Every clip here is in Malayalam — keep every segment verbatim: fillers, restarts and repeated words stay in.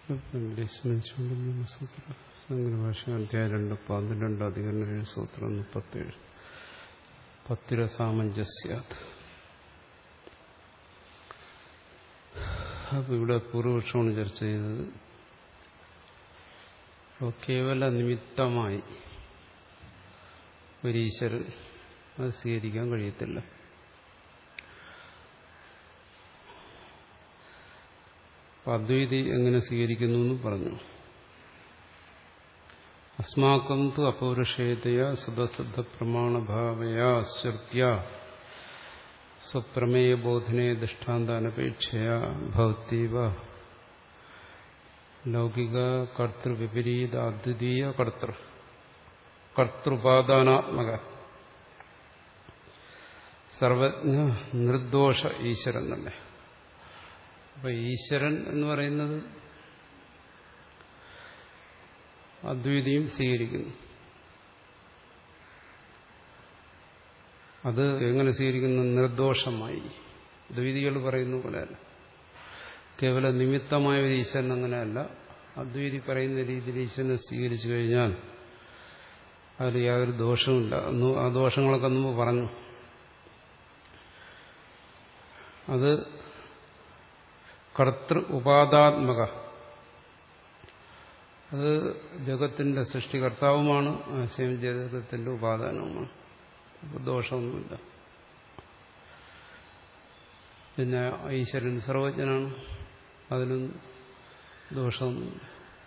ഭാഷ അധ്യായം രണ്ട് പന്ത്രണ്ട് അധികരണ ഏഴ് സൂത്രം മുപ്പത്തേഴ് പത്തിര സാമഞ്ജസ്യാത്. അപ്പൊ ഇവിടെ പൂർവപക്ഷമാണ് ചർച്ച ചെയ്തത്. അപ്പോൾ കേവല നിമിത്തമായി ഒരു ഈശ്വരൻ അത് സ്വീകരിക്കാൻ കഴിയത്തില്ല. അദ്വൈതി എങ്ങനെ സ്വീകരിക്കുന്നു എന്ന് പറഞ്ഞു. അസ്മാക്കം തു അപൗരുഷേയതയാ സ്വതസിദ്ധ പ്രമാണഭാവയാ ശ്രുത്യ സ്വപ്രമേയബോധനെ ദൃഷ്ടാന്താനപേക്ഷയാ ഭവതീവ ലൗകിക കർത്തൃവിപരീത അദ്വിതീയ കർത്തൃ കർത്തൃപാദാനാത്മക സർവജ്ഞ നിർദോഷ ഈശ്വരൻ തന്നെ. അപ്പൊ ഈശ്വരൻ എന്ന് പറയുന്നത് അദ്വൈതിയും സ്വീകരിക്കുന്നു. അത് എങ്ങനെ സ്വീകരിക്കുന്നു? നിർദോഷമായി. ദ്വൈതികൾ പറയുന്ന പോലെയല്ല. കേവല നിമിത്തമായ ഒരു ഈശ്വരൻ അങ്ങനെയല്ല. അദ്വൈതി പറയുന്ന രീതിയിൽ ഈശ്വരനെ സ്വീകരിച്ചു കഴിഞ്ഞാൽ അതിൽ യാതൊരു ദോഷവുമില്ല. അന്ന് ആ ദോഷങ്ങളൊക്കെ മുമ്പ് പറഞ്ഞു. അത് കർത്തൃ ഉപാദാത്മക, അത് ജഗത്തിന്റെ സൃഷ്ടികർത്താവുമാണ്, ആശയം ജഗത്തിന്റെ ഉപാദാനവുമാണ്. അപ്പോൾ ദോഷമൊന്നുമില്ല. പിന്നെ ഈശ്വരൻ സർവജ്ഞനാണ്, അതിലും ദോഷമൊന്നുമില്ല.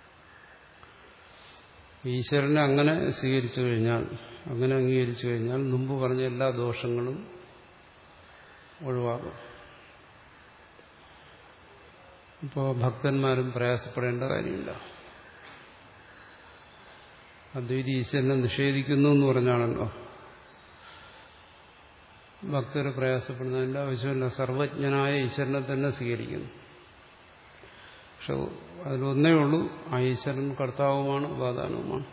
ഈശ്വരനെ അങ്ങനെ സ്വീകരിച്ചു കഴിഞ്ഞാൽ, അങ്ങനെ അംഗീകരിച്ചു കഴിഞ്ഞാൽ മുമ്പ് പറഞ്ഞ എല്ലാ ദോഷങ്ങളും ഒഴിവാകും. ഇപ്പോൾ ഭക്തന്മാരും പ്രയാസപ്പെടേണ്ട കാര്യമില്ല. അദ്വൈതി ഈശ്വരനെ നിഷേധിക്കുന്നു എന്ന് പറഞ്ഞാണല്ലോ ഭക്തരെ പ്രയാസപ്പെടുന്നതിൻ്റെ ആവശ്യമില്ല. സർവജ്ഞനായ ഈശ്വരനെ തന്നെ സ്വീകരിക്കുന്നു. പക്ഷെ അതിലൊന്നേ ഉള്ളൂ, ആ ഈശ്വരൻ കർത്താവുമാണ്, ഉപാദാനവുമാണ്.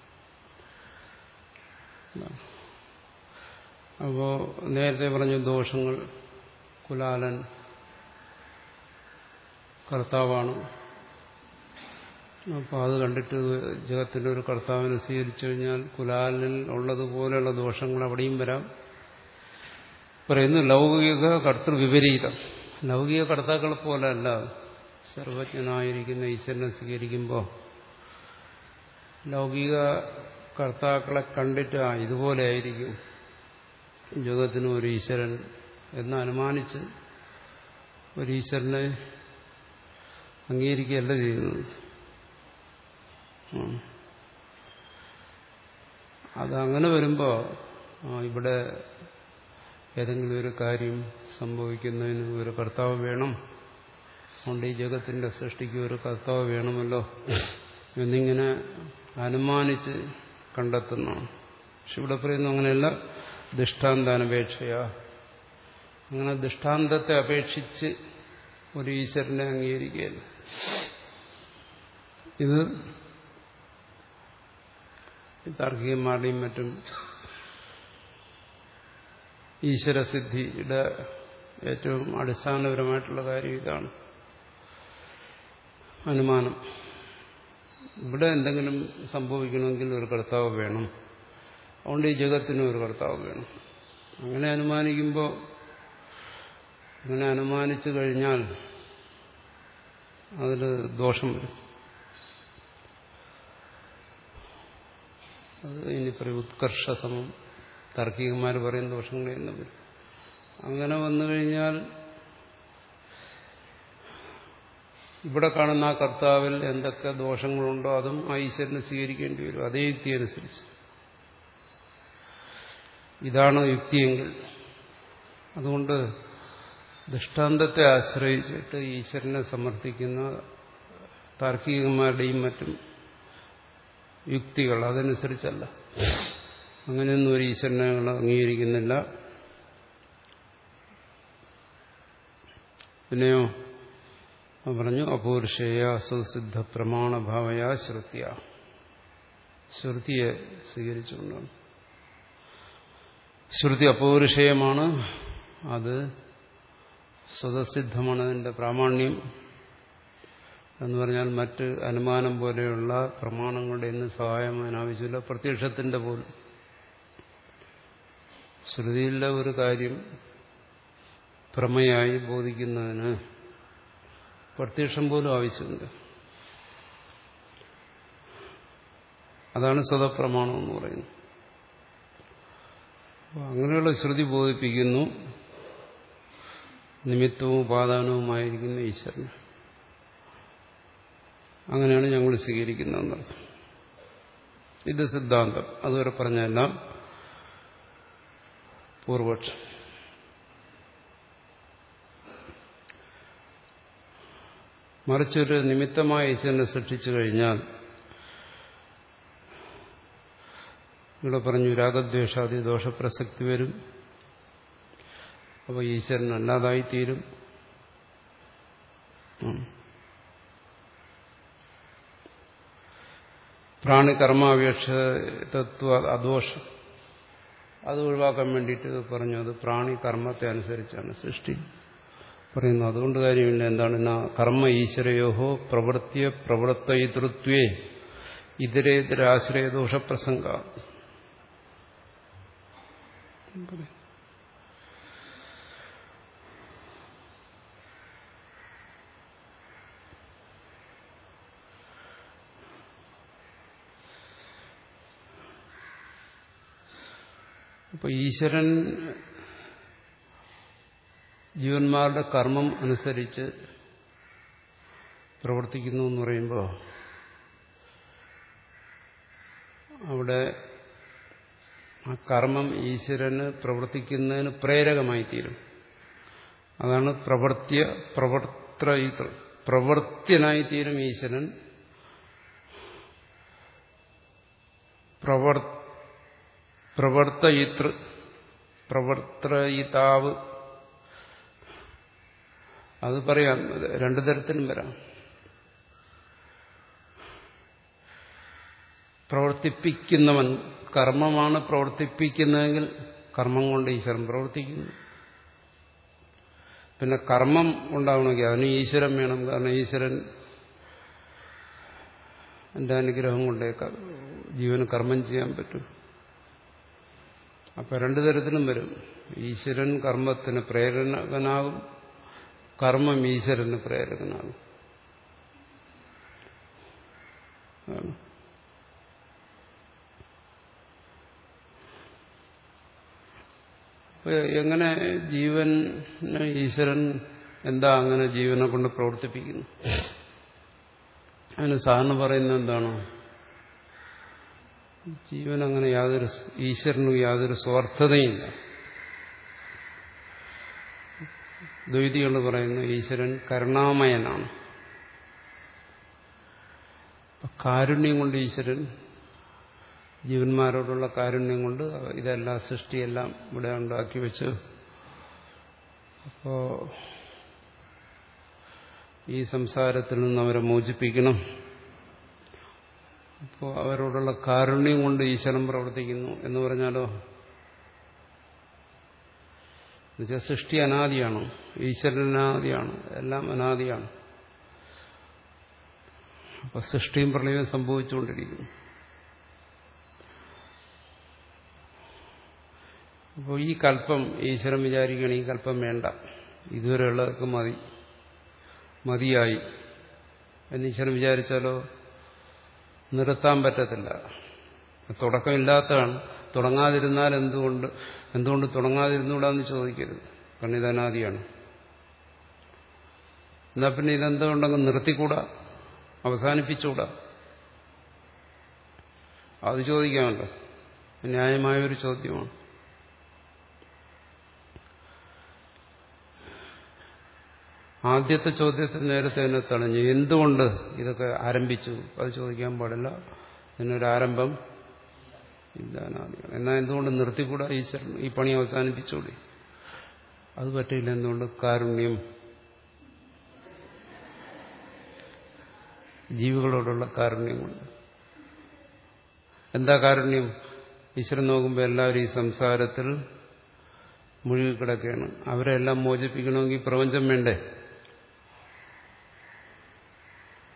അപ്പോൾ നേരത്തെ പറഞ്ഞ ദോഷങ്ങൾ, കുലാലൻ കർത്താവാണ്, അപ്പോൾ അത് കണ്ടിട്ട് ജഗത്തിൻ്റെ ഒരു കർത്താവിനെ സ്വീകരിച്ചു കഴിഞ്ഞാൽ കുലാലിൽ ഉള്ളതുപോലെയുള്ള ദോഷങ്ങൾ അവിടെയും വരാം. പറയുന്നു ലൗകിക കർത്തൃവിപരീതം. ലൗകിക കർത്താക്കളെ പോലെ അല്ല. സർവജ്ഞനായിരിക്കുന്ന ഈശ്വരനെ സ്വീകരിക്കുമ്പോൾ ലൗകിക കർത്താക്കളെ കണ്ടിട്ട് ആ ഇതുപോലെ ആയിരിക്കും ജഗത്തിനും ഒരു ഈശ്വരൻ എന്ന് അനുമാനിച്ച് ഒരു ഈശ്വരനെ അംഗീകരിക്കുകയല്ല ചെയ്യുന്നത്. അതങ്ങനെ വരുമ്പോൾ ഇവിടെ ഏതെങ്കിലും ഒരു കാര്യം സംഭവിക്കുന്നതിന് ഒരു കർത്താവ് വേണം, അതുകൊണ്ട് ഈ ജഗത്തിന്റെ സൃഷ്ടിക്ക് ഒരു കർത്താവ് വേണമല്ലോ എന്നിങ്ങനെ അനുമാനിച്ച് കണ്ടെത്തുന്നതാണ്. പക്ഷെ ഇവിടെ പറയുന്നു അങ്ങനെയല്ല. ദൃഷ്ടാന്താനപേക്ഷയാ, അങ്ങനെ ദൃഷ്ടാന്തത്തെ അപേക്ഷിച്ച് ഒരു ഈശ്വരനെ അംഗീകരിക്കുകയല്ല. ഇത് താർക്കികന്മാരുടെയും മറ്റും ഈശ്വരസിദ്ധിയുടെ ഏറ്റവും അടിസ്ഥാനപരമായിട്ടുള്ള കാര്യം ഇതാണ്, അനുമാനം. ഇവിടെ എന്തെങ്കിലും സംഭവിക്കണമെങ്കിൽ ഒരു കർത്താവ് വേണം, അതുകൊണ്ട് ഈ ജഗത്തിനും ഒരു കർത്താവ് വേണം. അങ്ങനെ അനുമാനിക്കുമ്പോൾ, അങ്ങനെ അനുമാനിച്ചു കഴിഞ്ഞാൽ അതിൽ ദോഷം വരും. അത് ഇനി പറയും ഉത്കർഷസമം, താർക്കികന്മാർ പറയുന്ന ദോഷങ്ങൾ എന്ന് വരും. അങ്ങനെ വന്നു കഴിഞ്ഞാൽ ഇവിടെ കാണുന്ന ആ കർത്താവിൽ എന്തൊക്കെ ദോഷങ്ങളുണ്ടോ അതും ആ ഈശ്വരനെ സ്വീകരിക്കേണ്ടി വരും, അതേ യുക്തി അനുസരിച്ച്. ഇതാണ് യുക്തിയെങ്കിൽ. അതുകൊണ്ട് ദൃഷ്ടാന്തത്തെ ആശ്രയിച്ചിട്ട് ഈശ്വരനെ സമർത്ഥിക്കുന്ന താർക്കികന്മാരുടെയും മറ്റും യുക്തികൾ അതനുസരിച്ചല്ല. അങ്ങനെയൊന്നും ഒരു ഈശ്വരനെ അംഗീകരിക്കുന്നില്ല. പിന്നെയോ പറഞ്ഞു അപൗരുഷേയ സ്വസിദ്ധ പ്രമാണഭാവയാ ശ്രുത്യ, ശ്രുതിയെ സ്വീകരിച്ചുകൊണ്ടാണ്. ശ്രുതി അപൗരുഷേയമാണ്, അത് സ്വതസിദ്ധമാണ്. അതിന്റെ പ്രാമാണ്യം എന്ന് പറഞ്ഞാൽ മറ്റ് അനുമാനം പോലെയുള്ള പ്രമാണങ്ങളുടെ ഒന്നും സഹായം അതിനാവശ്യമില്ല. പ്രത്യക്ഷത്തിന്റെ പോലും ശ്രുതിയിലെ ഒരു കാര്യം പ്രമേയായി ബോധിക്കുന്നതിന് പ്രത്യക്ഷം പോലും ആവശ്യമുണ്ട്. അതാണ് സ്വതപ്രമാണം എന്ന് പറയുന്നത്. അങ്ങനെയുള്ള ശ്രുതി ബോധിപ്പിക്കുന്നു നിമിത്തവും ഉപാദാനവുമായിരിക്കുന്ന ഈശ്വരൻ. അങ്ങനെയാണ് ഞങ്ങൾ സ്വീകരിക്കുന്നതെന്നർത്ഥം. ഇത് സിദ്ധാന്തം. അതുവരെ പറഞ്ഞെല്ലാം പൂർവപക്ഷം. മറിച്ചൊരു നിമിത്തമായ ഈശ്വരനെ സൃഷ്ടിച്ചു കഴിഞ്ഞാൽ ഇവിടെ പറഞ്ഞു രാഗദ്വേഷാദി ദോഷപ്രസക്തി വരും. അപ്പോൾ ഈശ്വരൻ അല്ലാതായിത്തീരും. പ്രാണികർമാപേക്ഷത്വ അദോഷം അത് ഒഴിവാക്കാൻ വേണ്ടിയിട്ട് പറഞ്ഞു. അത് പ്രാണി കർമ്മത്തെ അനുസരിച്ചാണ് സൃഷ്ടി പറയുന്നു. അതുകൊണ്ട് കാര്യമില്ല. എന്താണ് കർമ്മ ഈശ്വരയോഹോ പ്രവൃത്തിയ പ്രവൃത്തയിതൃത്വേ ഇതരേതരാശ്രയ ദോഷപ്രസംഗ. അപ്പൊ ഈശ്വരൻ ജീവന്മാരുടെ കർമ്മം അനുസരിച്ച് പ്രവർത്തിക്കുന്നു എന്ന് പറയുമ്പോൾ അവിടെ ആ കർമ്മം ഈശ്വരന് പ്രവർത്തിക്കുന്നതിന് പ്രേരകമായി തീരും. അതാണ് പ്രവർത്തിയ പ്രവർത്തന പ്രവർത്തിനായിത്തീരും ഈശ്വരൻ. പ്രവർ പ്രവർത്തയിതൃ പ്രവർത്തയിതാവ് അത് പറയാം. രണ്ടു തരത്തിലും വരാം. പ്രവർത്തിപ്പിക്കുന്നവൻ കർമ്മമാണ് പ്രവർത്തിപ്പിക്കുന്നതെങ്കിൽ കർമ്മം കൊണ്ട് ഈശ്വരൻ പ്രവർത്തിക്കുന്നു. പിന്നെ കർമ്മം ഉണ്ടാവണമെങ്കിൽ അതിന് ഈശ്വരൻ വേണം. കാരണം ഈശ്വരൻ എന്റെ അനുഗ്രഹം കൊണ്ടേ ജീവന് കർമ്മം ചെയ്യാൻ പറ്റും. അപ്പൊ രണ്ടു തരത്തിലും വരും. ഈശ്വരൻ കർമ്മത്തിന് പ്രേരകനാകും, കർമ്മം ഈശ്വരന് പ്രേരകനാകും. എങ്ങനെ ജീവൻ ഈശ്വരൻ എന്താ അങ്ങനെ ജീവനെ കൊണ്ട് പ്രവർത്തിപ്പിക്കുന്നു? അതിന് സാധാരണ പറയുന്നത് എന്താണ്? ജീവൻ അങ്ങനെ യാതൊരു ഈശ്വരനും യാതൊരു സ്വാർത്ഥതയില്ല. ദ്വൈതികൾ പറയുന്നു ഈശ്വരൻ കരുണാമയനാണ്. കാരുണ്യം കൊണ്ട് ഈശ്വരൻ ജീവന്മാരോടുള്ള കാരുണ്യം കൊണ്ട് ഇതെല്ലാം സൃഷ്ടിയെല്ലാം ഇവിടെ ഉണ്ടാക്കി വെച്ച് അപ്പോ ഈ സംസാരത്തിൽ നിന്ന് അവരെ മോചിപ്പിക്കണം. അപ്പോൾ അവരോടുള്ള കാരുണ്യം കൊണ്ട് ഈശ്വരൻ പ്രവർത്തിക്കുന്നു എന്ന് പറഞ്ഞാലോ, എന്നുവെച്ചാൽ സൃഷ്ടി അനാദിയാണ്, ഈശ്വരൻ അനാദിയാണ്, എല്ലാം അനാദിയാണ്. അപ്പൊ സൃഷ്ടിയും പ്രളയവും സംഭവിച്ചുകൊണ്ടിരിക്കുന്നു. അപ്പോൾ ഈ കൽപ്പം ഈശ്വരൻ വിചാരിക്കണം ഈ കൽപ്പം വേണ്ട, ഇതുവരെയുള്ളതൊക്കെ മതി മതിയായി എന്ന് ഈശ്വരൻ വിചാരിച്ചാലോ നിർത്താൻ പറ്റത്തില്ല. തുടക്കമില്ലാത്തതാണ്. തുടങ്ങാതിരുന്നാൽ എന്തുകൊണ്ട് എന്തുകൊണ്ട് തുടങ്ങാതിരുന്നുകൂടാന്ന് ചോദിക്കരുത്. കാരണം ഇത് അനാദിയാണ്. എന്നാ പിന്നെ ഇതെന്തുകൊണ്ടങ്ങ് നിർത്തിക്കൂടാ, അവസാനിപ്പിച്ചുകൂടാ? അത് ചോദിക്കാമല്ലോ. ന്യായമായൊരു ചോദ്യമാണ്. ആദ്യത്തെ ചോദ്യത്തിൽ നേരത്തെ തന്നെ തടഞ്ഞു. എന്തുകൊണ്ട് ഇതൊക്കെ ആരംഭിച്ചു? അത് ചോദിക്കാൻ പാടില്ല. ഇതിനൊരാരംഭം ഇല്ല, അനാദിയാണ്. എന്നാൽ എന്തുകൊണ്ട് നിർത്തിക്കൂടാ? ഈശ്വരൻ ഈ പണി അവസാനിപ്പിച്ചൂടെ? അത് പറ്റില്ല. എന്തുകൊണ്ട്? കാരുണ്യം, ജീവികളോടുള്ള കാരുണ്യം കൊണ്ട്. എന്താ കാരുണ്യം? ഈശ്വരൻ നോക്കുമ്പോൾ എല്ലാവരും ഈ സംസാരത്തിൽ മുഴുകിക്കിടക്കുകയാണ്. അവരെല്ലാം മോചിപ്പിക്കണമെങ്കിൽ പ്രപഞ്ചം വേണ്ടേ?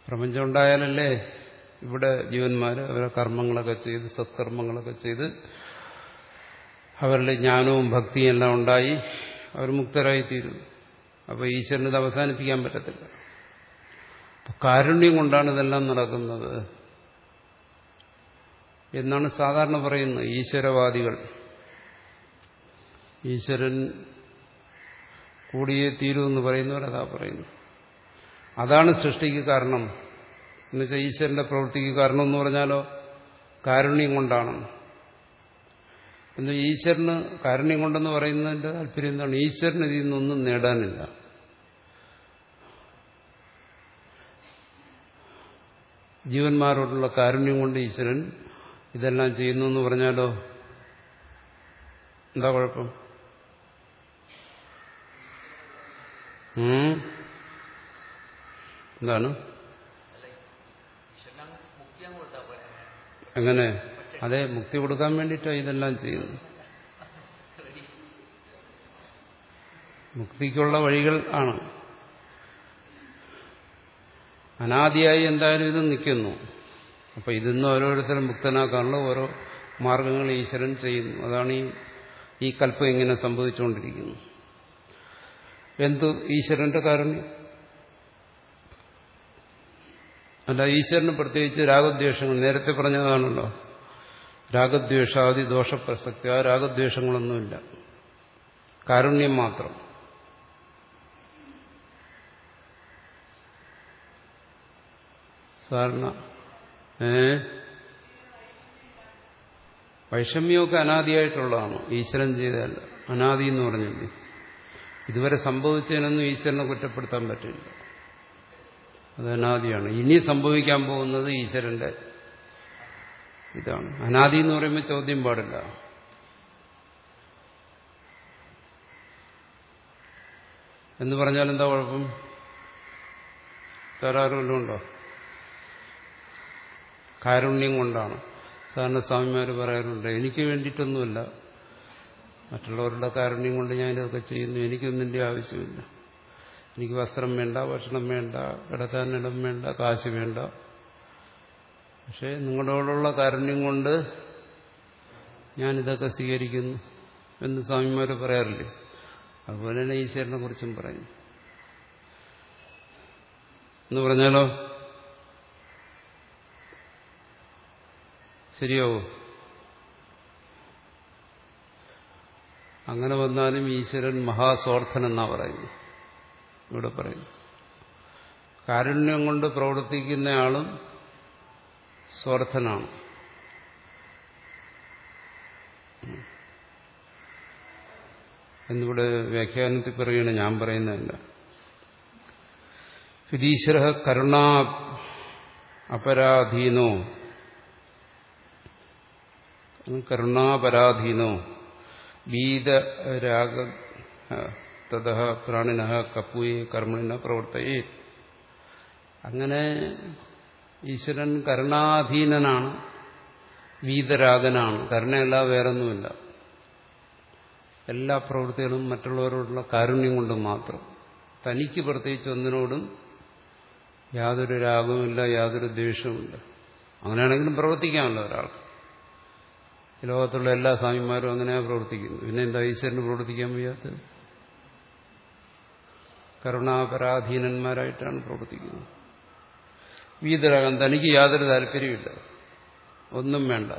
പ്രപഞ്ചം ഉണ്ടായാലല്ലേ ഇവിടെ ജീവന്മാർ അവരെ കർമ്മങ്ങളൊക്കെ ചെയ്ത് സത്കർമ്മങ്ങളൊക്കെ ചെയ്ത് അവരുടെ ജ്ഞാനവും ഭക്തിയും എല്ലാം ഉണ്ടായി അവർ മുക്തരായിത്തീരും. അപ്പോൾ ഈശ്വരന് ഇത് അവസാനിപ്പിക്കാൻ പറ്റത്തില്ല. കാരുണ്യം കൊണ്ടാണ് ഇതെല്ലാം നടക്കുന്നത് എന്നാണ് സാധാരണ പറയുന്നത് ഈശ്വരവാദികൾ. ഈശ്വരൻ കൂടിയേ തീരുമെന്ന് പറയുന്നവരതാ പറയുന്നു. അതാണ് സൃഷ്ടിക്ക് കാരണം എന്നുവെച്ചാൽ ഈശ്വരന്റെ പ്രവൃത്തിക്ക് കാരണം എന്ന് പറഞ്ഞാലോ കാരുണ്യം കൊണ്ടാണ്. എന്ന് ഈശ്വരന് കാരുണ്യം കൊണ്ടെന്ന് പറയുന്നതിന്റെ താല്പര്യം എന്താണ്? ഈശ്വരന് ഇതിൽ നിന്നൊന്നും നേടാനില്ല. ജീവന്മാരോടുള്ള കാരുണ്യം കൊണ്ട് ഈശ്വരൻ ഇതെല്ലാം ചെയ്യുന്നു എന്ന് പറഞ്ഞാലോ എന്താ കുഴപ്പം? എന്താണ്? എങ്ങനെ? അതെ, മുക്തി കൊടുക്കാൻ വേണ്ടിയിട്ടാണ് ഇതെല്ലാം ചെയ്യുന്നത്. മുക്തിക്കുള്ള വഴികൾ ആണ്. അനാദിയായി എന്തായാലും ഇത് നിൽക്കുന്നു. അപ്പൊ ഇതിന്ന് ഓരോരുത്തരും മുക്തനാക്കാനുള്ള ഓരോ മാർഗങ്ങൾ ഈശ്വരൻ ചെയ്യുന്നു. അതാണ് ഈ ഈ കൽപ്പം ഇങ്ങനെ സംഭവിച്ചുകൊണ്ടിരിക്കുന്നു. എന്ത് ഈശ്വരന്റെ കാരുണ്യം? അല്ല, ഈശ്വരന് പ്രത്യേകിച്ച് രാഗദ്വേഷങ്ങൾ നേരത്തെ പറഞ്ഞതാണല്ലോ. രാഗദ്വേഷാദി ദോഷപ്രസക്തി. ആ രാഗദ്വേഷങ്ങളൊന്നുമില്ല, കാരുണ്യം മാത്രം. സാധാരണ ഏ വൈഷമ്യമൊക്കെ അനാദിയായിട്ടുള്ളതാണ്, ഈശ്വരൻ ചെയ്തതല്ല. അനാദി എന്ന് പറഞ്ഞില്ലേ, ഇതുവരെ സംഭവിച്ചതിനൊന്നും ഈശ്വരനെ കുറ്റപ്പെടുത്താൻ പറ്റില്ല. അത് അനാദിയാണ്. ഇനി സംഭവിക്കാൻ പോകുന്നത് ഈശ്വരന്റെ ഇതാണ്. അനാദി എന്ന് പറയുമ്പോൾ ചോദ്യം പാടില്ല. എന്ന് പറഞ്ഞാൽ എന്താ കുഴപ്പം? തരാറുമല്ലോ ഉണ്ടോ? കാരുണ്യം കൊണ്ടാണ്. സാധാരണ സ്വാമിമാർ പറയാറുണ്ട്, എനിക്ക് വേണ്ടിയിട്ടൊന്നുമില്ല, മറ്റുള്ളവരുടെ കാരുണ്യം കൊണ്ട് ഞാൻ ഇതൊക്കെ ചെയ്യുന്നു, എനിക്കൊന്നിൻ്റെ ആവശ്യമില്ല. എനിക്ക് വസ്ത്രം വേണ്ട, ഭക്ഷണം വേണ്ട, കിടക്കാനിടം വേണ്ട, കാശ് വേണ്ട. പക്ഷെ നിങ്ങളോടുള്ള കാരുണ്യം കൊണ്ട് ഞാനിതൊക്കെ സ്വീകരിക്കുന്നു എന്ന് സ്വാമിമാർ പറയാറില്ലേ? അതുപോലെ തന്നെ ഈശ്വരനെ കുറിച്ചും പറയും. എന്ന് പറഞ്ഞാലോ ശരിയാവോ? അങ്ങനെ വന്നാലും ഈശ്വരൻ മഹാസ്വാർത്ഥൻ എന്നാ പറയുന്നു. ഇവിടെ പറയുന്നു കാരുണ്യം കൊണ്ട് പ്രവർത്തിക്കുന്നയാളും സ്വാർത്ഥനാണ്. എന്നിവിടെ വ്യാഖ്യാനത്തിൽ പറയുകയാണ്, ഞാൻ പറയുന്നതല്ല. ഈശ്വര കരുണാ അപരാധീനോ കരുണാപരാധീനോ വീതരാഗ തഥ പ്രാണിന കപ്പുയെ കർമ്മണിന പ്രവർത്തയേ. അങ്ങനെ ഈശ്വരൻ കരുണാധീനനാണ്, വീതരാഗനാണ്. കരുണയല്ലാതെ വേറൊന്നുമില്ല. എല്ലാ പ്രവൃത്തികളും മറ്റുള്ളവരോടുള്ള കാരുണ്യം കൊണ്ട് മാത്രം. തനിക്ക് പ്രത്യേകിച്ച് ഒന്നിനോടും യാതൊരു രാഗവുമില്ല, യാതൊരു ദ്വേഷവുമില്ല. അങ്ങനെയാണെങ്കിലും പ്രവർത്തിക്കാമല്ലോ ഒരാൾക്ക്. ഈ ലോകത്തുള്ള എല്ലാ സ്വാമിമാരും അങ്ങനെയാണ് പ്രവർത്തിക്കുന്നു. പിന്നെ എന്താ ഈശ്വരന് പ്രവർത്തിക്കാൻ വയ്യാത്തത്? കരുണാപരാധീനന്മാരായിട്ടാണ് പ്രവർത്തിക്കുന്നത്. വീതരാഗം, തനിക്ക് യാതൊരു താല്പര്യമില്ല, ഒന്നും വേണ്ട.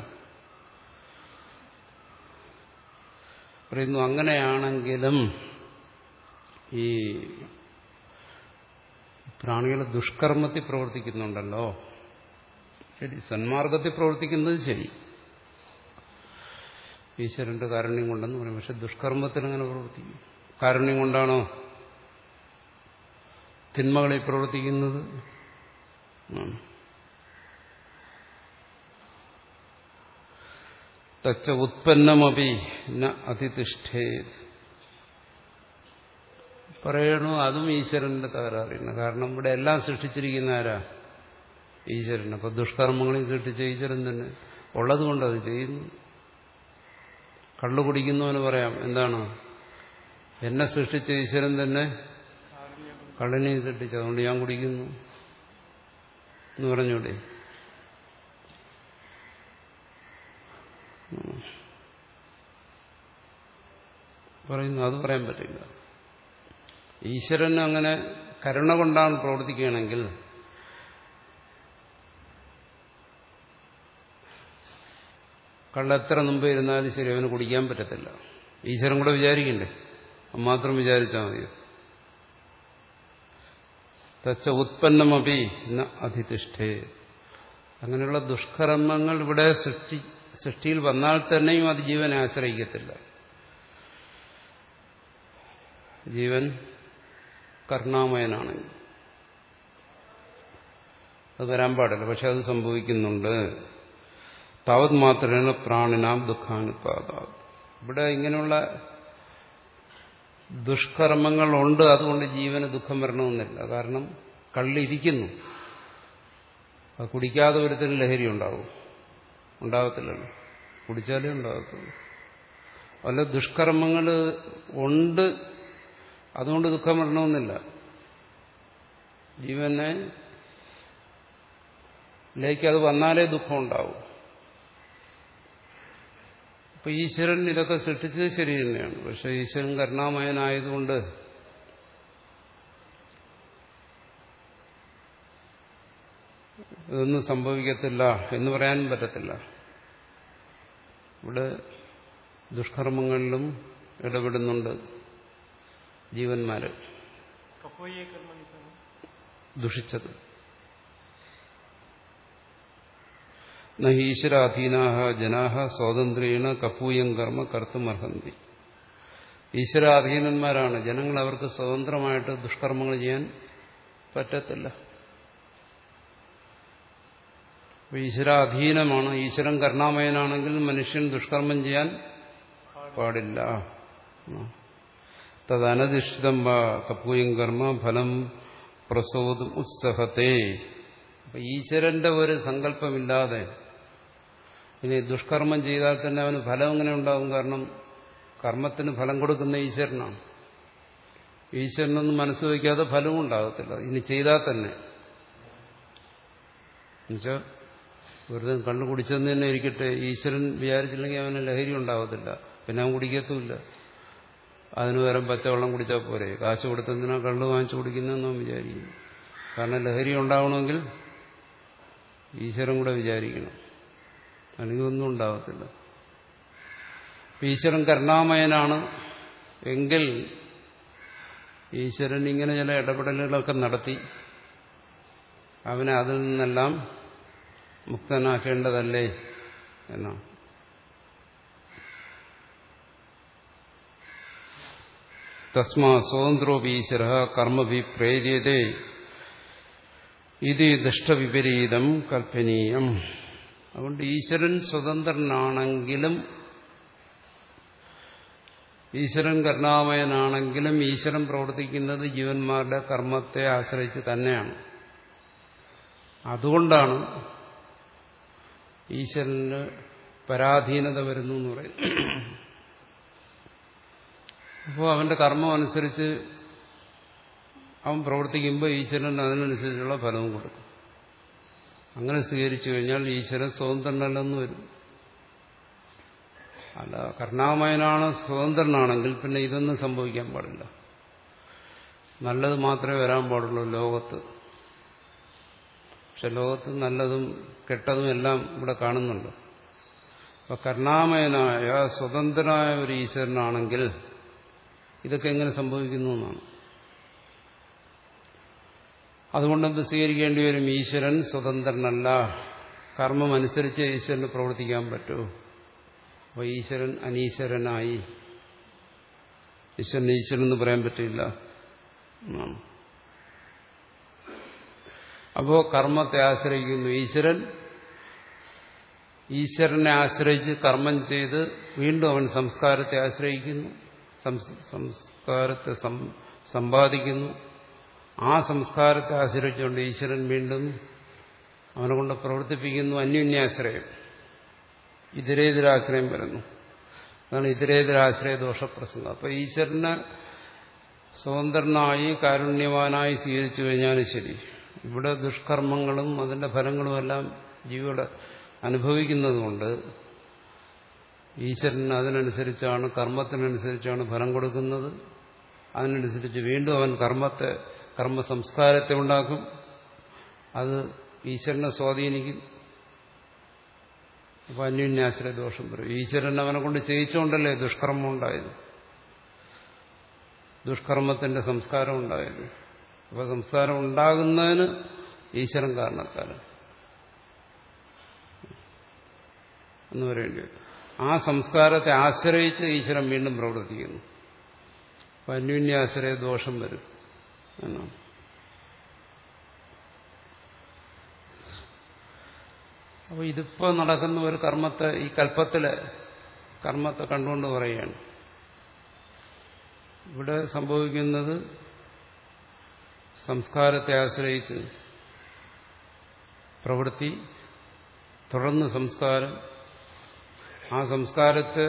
പറയുന്നു അങ്ങനെയാണെങ്കിലും ഈ പ്രാണികൾ ദുഷ്കർമ്മത്തിൽ പ്രവർത്തിക്കുന്നുണ്ടല്ലോ. ശരി, സന്മാർഗത്തിൽ പ്രവർത്തിക്കുന്നത് ശരി, ഈശ്വരന്റെ കാരുണ്യം കൊണ്ടെന്ന് പറയും. പക്ഷെ ദുഷ്കർമ്മത്തിൽ അങ്ങനെ പ്രവർത്തിക്കും. കാരുണ്യം കൊണ്ടാണോ തിന്മകളിൽ പ്രവർത്തിക്കുന്നത്? തച്ച ഉത്പന്നമപി ന അതിതിഷ്ഠേത്. പറയണു അതും ഈശ്വരന്റെ തകരാറില്ല. കാരണം ഇവിടെ എല്ലാം സൃഷ്ടിച്ചിരിക്കുന്ന ആരാ? ഈശ്വരൻ. അപ്പൊ ദുഷ്കർമ്മങ്ങളിൽ സൃഷ്ടിച്ച ഈശ്വരൻ തന്നെ ഉള്ളതുകൊണ്ട് അത് ചെയ്യുന്നു. കള്ളു കുടിക്കുന്നവന് പറയാം, എന്താണ്, എന്നെ സൃഷ്ടിച്ച ഈശ്വരൻ തന്നെ കള്ളിനെ സൃഷ്ടിച്ചു, അതുകൊണ്ട് ഞാൻ കുടിക്കുന്നു. എന്ന് പറഞ്ഞൂടെ? പറയുന്നു അത് പറയാൻ പറ്റില്ല. ഈശ്വരൻ അങ്ങനെ കരുണ കൊണ്ടാണ് പ്രവർത്തിക്കുകയാണെങ്കിൽ കള്ളെത്ര മുമ്പ് ഇരുന്നാലും ശരി അവന് കുടിക്കാൻ പറ്റത്തില്ല. ഈശ്വരൻ കൂടെ വിചാരിക്കണ്ടേ? മാത്രം വിചാരിച്ചാൽ മതിയോ? തച്ച ഉത്പന്നമപി ന അധിതിഷ്ഠേ. അങ്ങനെയുള്ള ദുഷ്കർമ്മങ്ങൾ ഇവിടെ സൃഷ്ടി സൃഷ്ടിയിൽ വന്നാൽ തന്നെയും അത് ജീവനെ ആശ്രയിക്കത്തില്ല. ജീവൻ കർണാമയനാണെങ്കിൽ അത് വരാൻ പാടില്ല. പക്ഷെ അത് സംഭവിക്കുന്നുണ്ട്. താവത് മാത്രമേ പ്രാണിനാം ദുഃഖാനുപാത. ഇവിടെ ഇങ്ങനെയുള്ള ദുഷ്കർമ്മങ്ങളുണ്ട്, അതുകൊണ്ട് ജീവന് ദുഃഖം വരണമെന്നില്ല. കാരണം കള്ളിരിക്കുന്നു, അത് കുടിക്കാതെ ഒരുത്തിന് ലഹരി ഉണ്ടാവും? ഉണ്ടാകത്തില്ലല്ലോ. കുടിച്ചാലേ ഉണ്ടാകത്തുള്ളൂ. വല്ല ദുഷ്കർമ്മങ്ങൾ ഉണ്ട്, അതുകൊണ്ട് ദുഃഖം വരണമെന്നില്ല. ജീവനെ ലേക്ക് അത് വന്നാലേ ദുഃഖം ഉണ്ടാവും. അപ്പൊ ഈശ്വരൻ ഇതൊക്കെ സൃഷ്ടിച്ചത് ശരി തന്നെയാണ്. പക്ഷെ ഈശ്വരൻ കരുണാമയനായതുകൊണ്ട് ഇതൊന്നും സംഭവിക്കത്തില്ല എന്ന് പറയാനും പറ്റത്തില്ല. ഇവിടെ ദുഷ്കർമ്മങ്ങളിലും ഇടപെടുന്നുണ്ട് ജീവന്മാര്. ദുഷിച്ചത് ഈശ്വരാധീനാഹ ജനാഹ സ്വാതന്ത്ര്യേണ കപൂയം കർമ്മ കർത്തുമർഹന്തി. ഈശ്വരാധീനന്മാരാണ് ജനങ്ങൾ, അവർക്ക് സ്വതന്ത്രമായിട്ട് ദുഷ്കർമ്മങ്ങൾ ചെയ്യാൻ പറ്റത്തില്ല. ഈശ്വരാധീനമാണ്. ഈശ്വരൻ കരുണാമയനാണെങ്കിൽ മനുഷ്യൻ ദുഷ്കർമ്മം ചെയ്യാൻ പാടില്ല. തദനധിഷ്ഠിതം വാ കപൂയം കർമ്മ ഫലം പ്രസോദം ഉത്സഹത്തെ. അപ്പൊ ഈശ്വരന്റെ ഒരു സങ്കല്പമില്ലാതെ ഇനി ദുഷ്കർമ്മം ചെയ്താൽ തന്നെ അവന് ഫലം എങ്ങനെ ഉണ്ടാവും? കാരണം കർമ്മത്തിന് ഫലം കൊടുക്കുന്ന ഈശ്വരനാണ്. ഈശ്വരനൊന്നും മനസ്സ് വയ്ക്കാതെ ഫലവും ഉണ്ടാകത്തില്ല ഇനി ചെയ്താൽ തന്നെ. എന്നുവെച്ചാൽ വെറുതെ കണ്ണു കുടിച്ചെന്ന് തന്നെ ഇരിക്കട്ടെ, ഈശ്വരൻ വിചാരിച്ചില്ലെങ്കിൽ അവന് ലഹരി ഉണ്ടാകത്തില്ല, പിന്നെ അവൻ കുടിക്കത്തുമില്ല. അതിനു പകരം പച്ചവെള്ളം കുടിച്ചാൽ പോരെ, കാശ് കൊടുത്തെന്തിനാ കള്ള് വാങ്ങിച്ചു കുടിക്കുന്നതെന്ന് അവൻ വിചാരിക്കുന്നു. കാരണം ലഹരി ഉണ്ടാവണമെങ്കിൽ ഈശ്വരൻ കൂടെ വിചാരിക്കണം, അല്ലെങ്കിൽ ഒന്നും ഉണ്ടാകത്തില്ല. ഈശ്വരൻ കരുണാമയനാണ് എങ്കിൽ ഈശ്വരൻ ഇങ്ങനെ ചില ഇടപെടലുകളൊക്കെ നടത്തി അവനെ അതിൽ നിന്നെല്ലാം മുക്തനാക്കേണ്ടതല്ലേ എന്നാണ്. തസ്മാ സ്വതന്ത്രോപി ഈശ്വര കർമ്മഭി പ്രേര്യതേ ഇത് ദുഷ്ടവിപരീതം കൽപ്പനീയം. അതുകൊണ്ട് ഈശ്വരൻ സ്വതന്ത്രനാണെങ്കിലും ഈശ്വരൻ കരുണാമയനാണെങ്കിലും ഈശ്വരൻ പ്രവർത്തിക്കുന്നത് ജീവന്മാരുടെ കർമ്മത്തെ ആശ്രയിച്ച് തന്നെയാണ്. അതുകൊണ്ടാണ് ഈശ്വരന് പരാധീനത വരുന്നു എന്ന് പറയുന്നത്. അപ്പോൾ അവന്റെ കർമ്മം അനുസരിച്ച് അവൻ പ്രവർത്തിക്കുമ്പോൾ ഈശ്വരൻ അതിനനുസരിച്ചുള്ള ഫലവും കൊടുക്കും. അങ്ങനെ സ്വീകരിച്ചു കഴിഞ്ഞാൽ ഈശ്വരൻ സ്വതന്ത്രനല്ലെന്ന് വരും. അല്ല, കരുണാമയനാണ്, സ്വതന്ത്രനാണെങ്കിൽ പിന്നെ ഇതൊന്നും സംഭവിക്കാൻ പാടില്ല. നല്ലത് മാത്രമേ വരാൻ പാടുള്ളൂ ലോകത്ത്. പക്ഷെ ലോകത്ത് നല്ലതും കെട്ടതും എല്ലാം ഇവിടെ കാണുന്നുണ്ട്. അപ്പൊ കരുണാമയനായ സ്വതന്ത്രനായ ഒരു ഈശ്വരനാണെങ്കിൽ ഇതൊക്കെ എങ്ങനെ സംഭവിക്കുന്നു എന്നാണ്. അതുകൊണ്ടെന്ത് സ്വീകരിക്കേണ്ടി വരും? ഈശ്വരൻ സ്വതന്ത്രനല്ല, കർമ്മം അനുസരിച്ച് ഈശ്വരന് പ്രവർത്തിക്കാൻ പറ്റൂ. അപ്പോൾ ഈശ്വരൻ അനീശ്വരനായി. ഈശ്വരൻ ഈശ്വരൻ എന്ന് പറയാൻ പറ്റില്ല. അപ്പോ കർമ്മത്തെ ആശ്രയിക്കുന്നു ഈശ്വരൻ. ഈശ്വരനെ ആശ്രയിച്ച് കർമ്മം ചെയ്ത് വീണ്ടും അവൻ സംസ്കാരത്തെ ആശ്രയിക്കുന്നു, സംസ്കാരത്തെ സമ്പാദിക്കുന്നു. ആ സംസ്കാരത്തെ ആശ്രയിച്ചുകൊണ്ട് ഈശ്വരൻ വീണ്ടും അവനെ കൊണ്ട് പ്രവർത്തിപ്പിക്കുന്നു. അന്യോന്യാശ്രയം, ഇതരേതരാശ്രയം വരുന്നു. അതാണ് ഇതരേതരാശ്രയ ദോഷപ്രസംഗം. അപ്പൊ ഈശ്വരനെ സ്വതന്ത്രനായി കാരുണ്യവാനായി സ്വീകരിച്ചു കഴിഞ്ഞാലും ശരി, ഇവിടെ ദുഷ്കർമ്മങ്ങളും അതിന്റെ ഫലങ്ങളും എല്ലാം ജീവിയുടെ അനുഭവിക്കുന്നതുകൊണ്ട് ഈശ്വരൻ അതിനനുസരിച്ചാണ്, കർമ്മത്തിനനുസരിച്ചാണ് ഫലം കൊടുക്കുന്നത്. അതിനനുസരിച്ച് വീണ്ടും അവൻ കർമ്മത്തെ കർമ്മ സംസ്കാരത്തെ ഉണ്ടാക്കും. അത് ഈശ്വരനെ സ്വാധീനിക്കും. അപ്പൊ അന്യോന്യാശ്രയ ദോഷം വരും. ഈശ്വരൻ അവനെ കൊണ്ട് ചെയ്യിച്ചുകൊണ്ടല്ലേ ദുഷ്കർമ്മം ഉണ്ടായത്, ദുഷ്കർമ്മത്തിന്റെ സംസ്കാരം ഉണ്ടായത്. അപ്പൊ സംസ്കാരം ഉണ്ടാകുന്നതിന് ഈശ്വരൻ കാരണക്കാരൻ എന്ന് പറയേണ്ടി വരും. ആ സംസ്കാരത്തെ ആശ്രയിച്ച് ഈശ്വരൻ വീണ്ടും പ്രവർത്തിക്കുന്നു. അപ്പൊ അന്യോന്യാശ്രയ ദോഷം വരും എന്നാണ്. അപ്പോൾ ഇതിപ്പോൾ നടക്കുന്ന ഒരു കർമ്മത്തെ, ഈ കൽപ്പത്തിലെ കർമ്മത്തെ കണ്ടുകൊണ്ട് പറയുകയാണ്. ഇവിടെ സംഭവിക്കുന്നത് സംസ്കാരത്തെ ആശ്രയിച്ച് പ്രവൃത്തി, തുടർന്ന് സംസ്കാരം, ആ സംസ്കാരത്തെ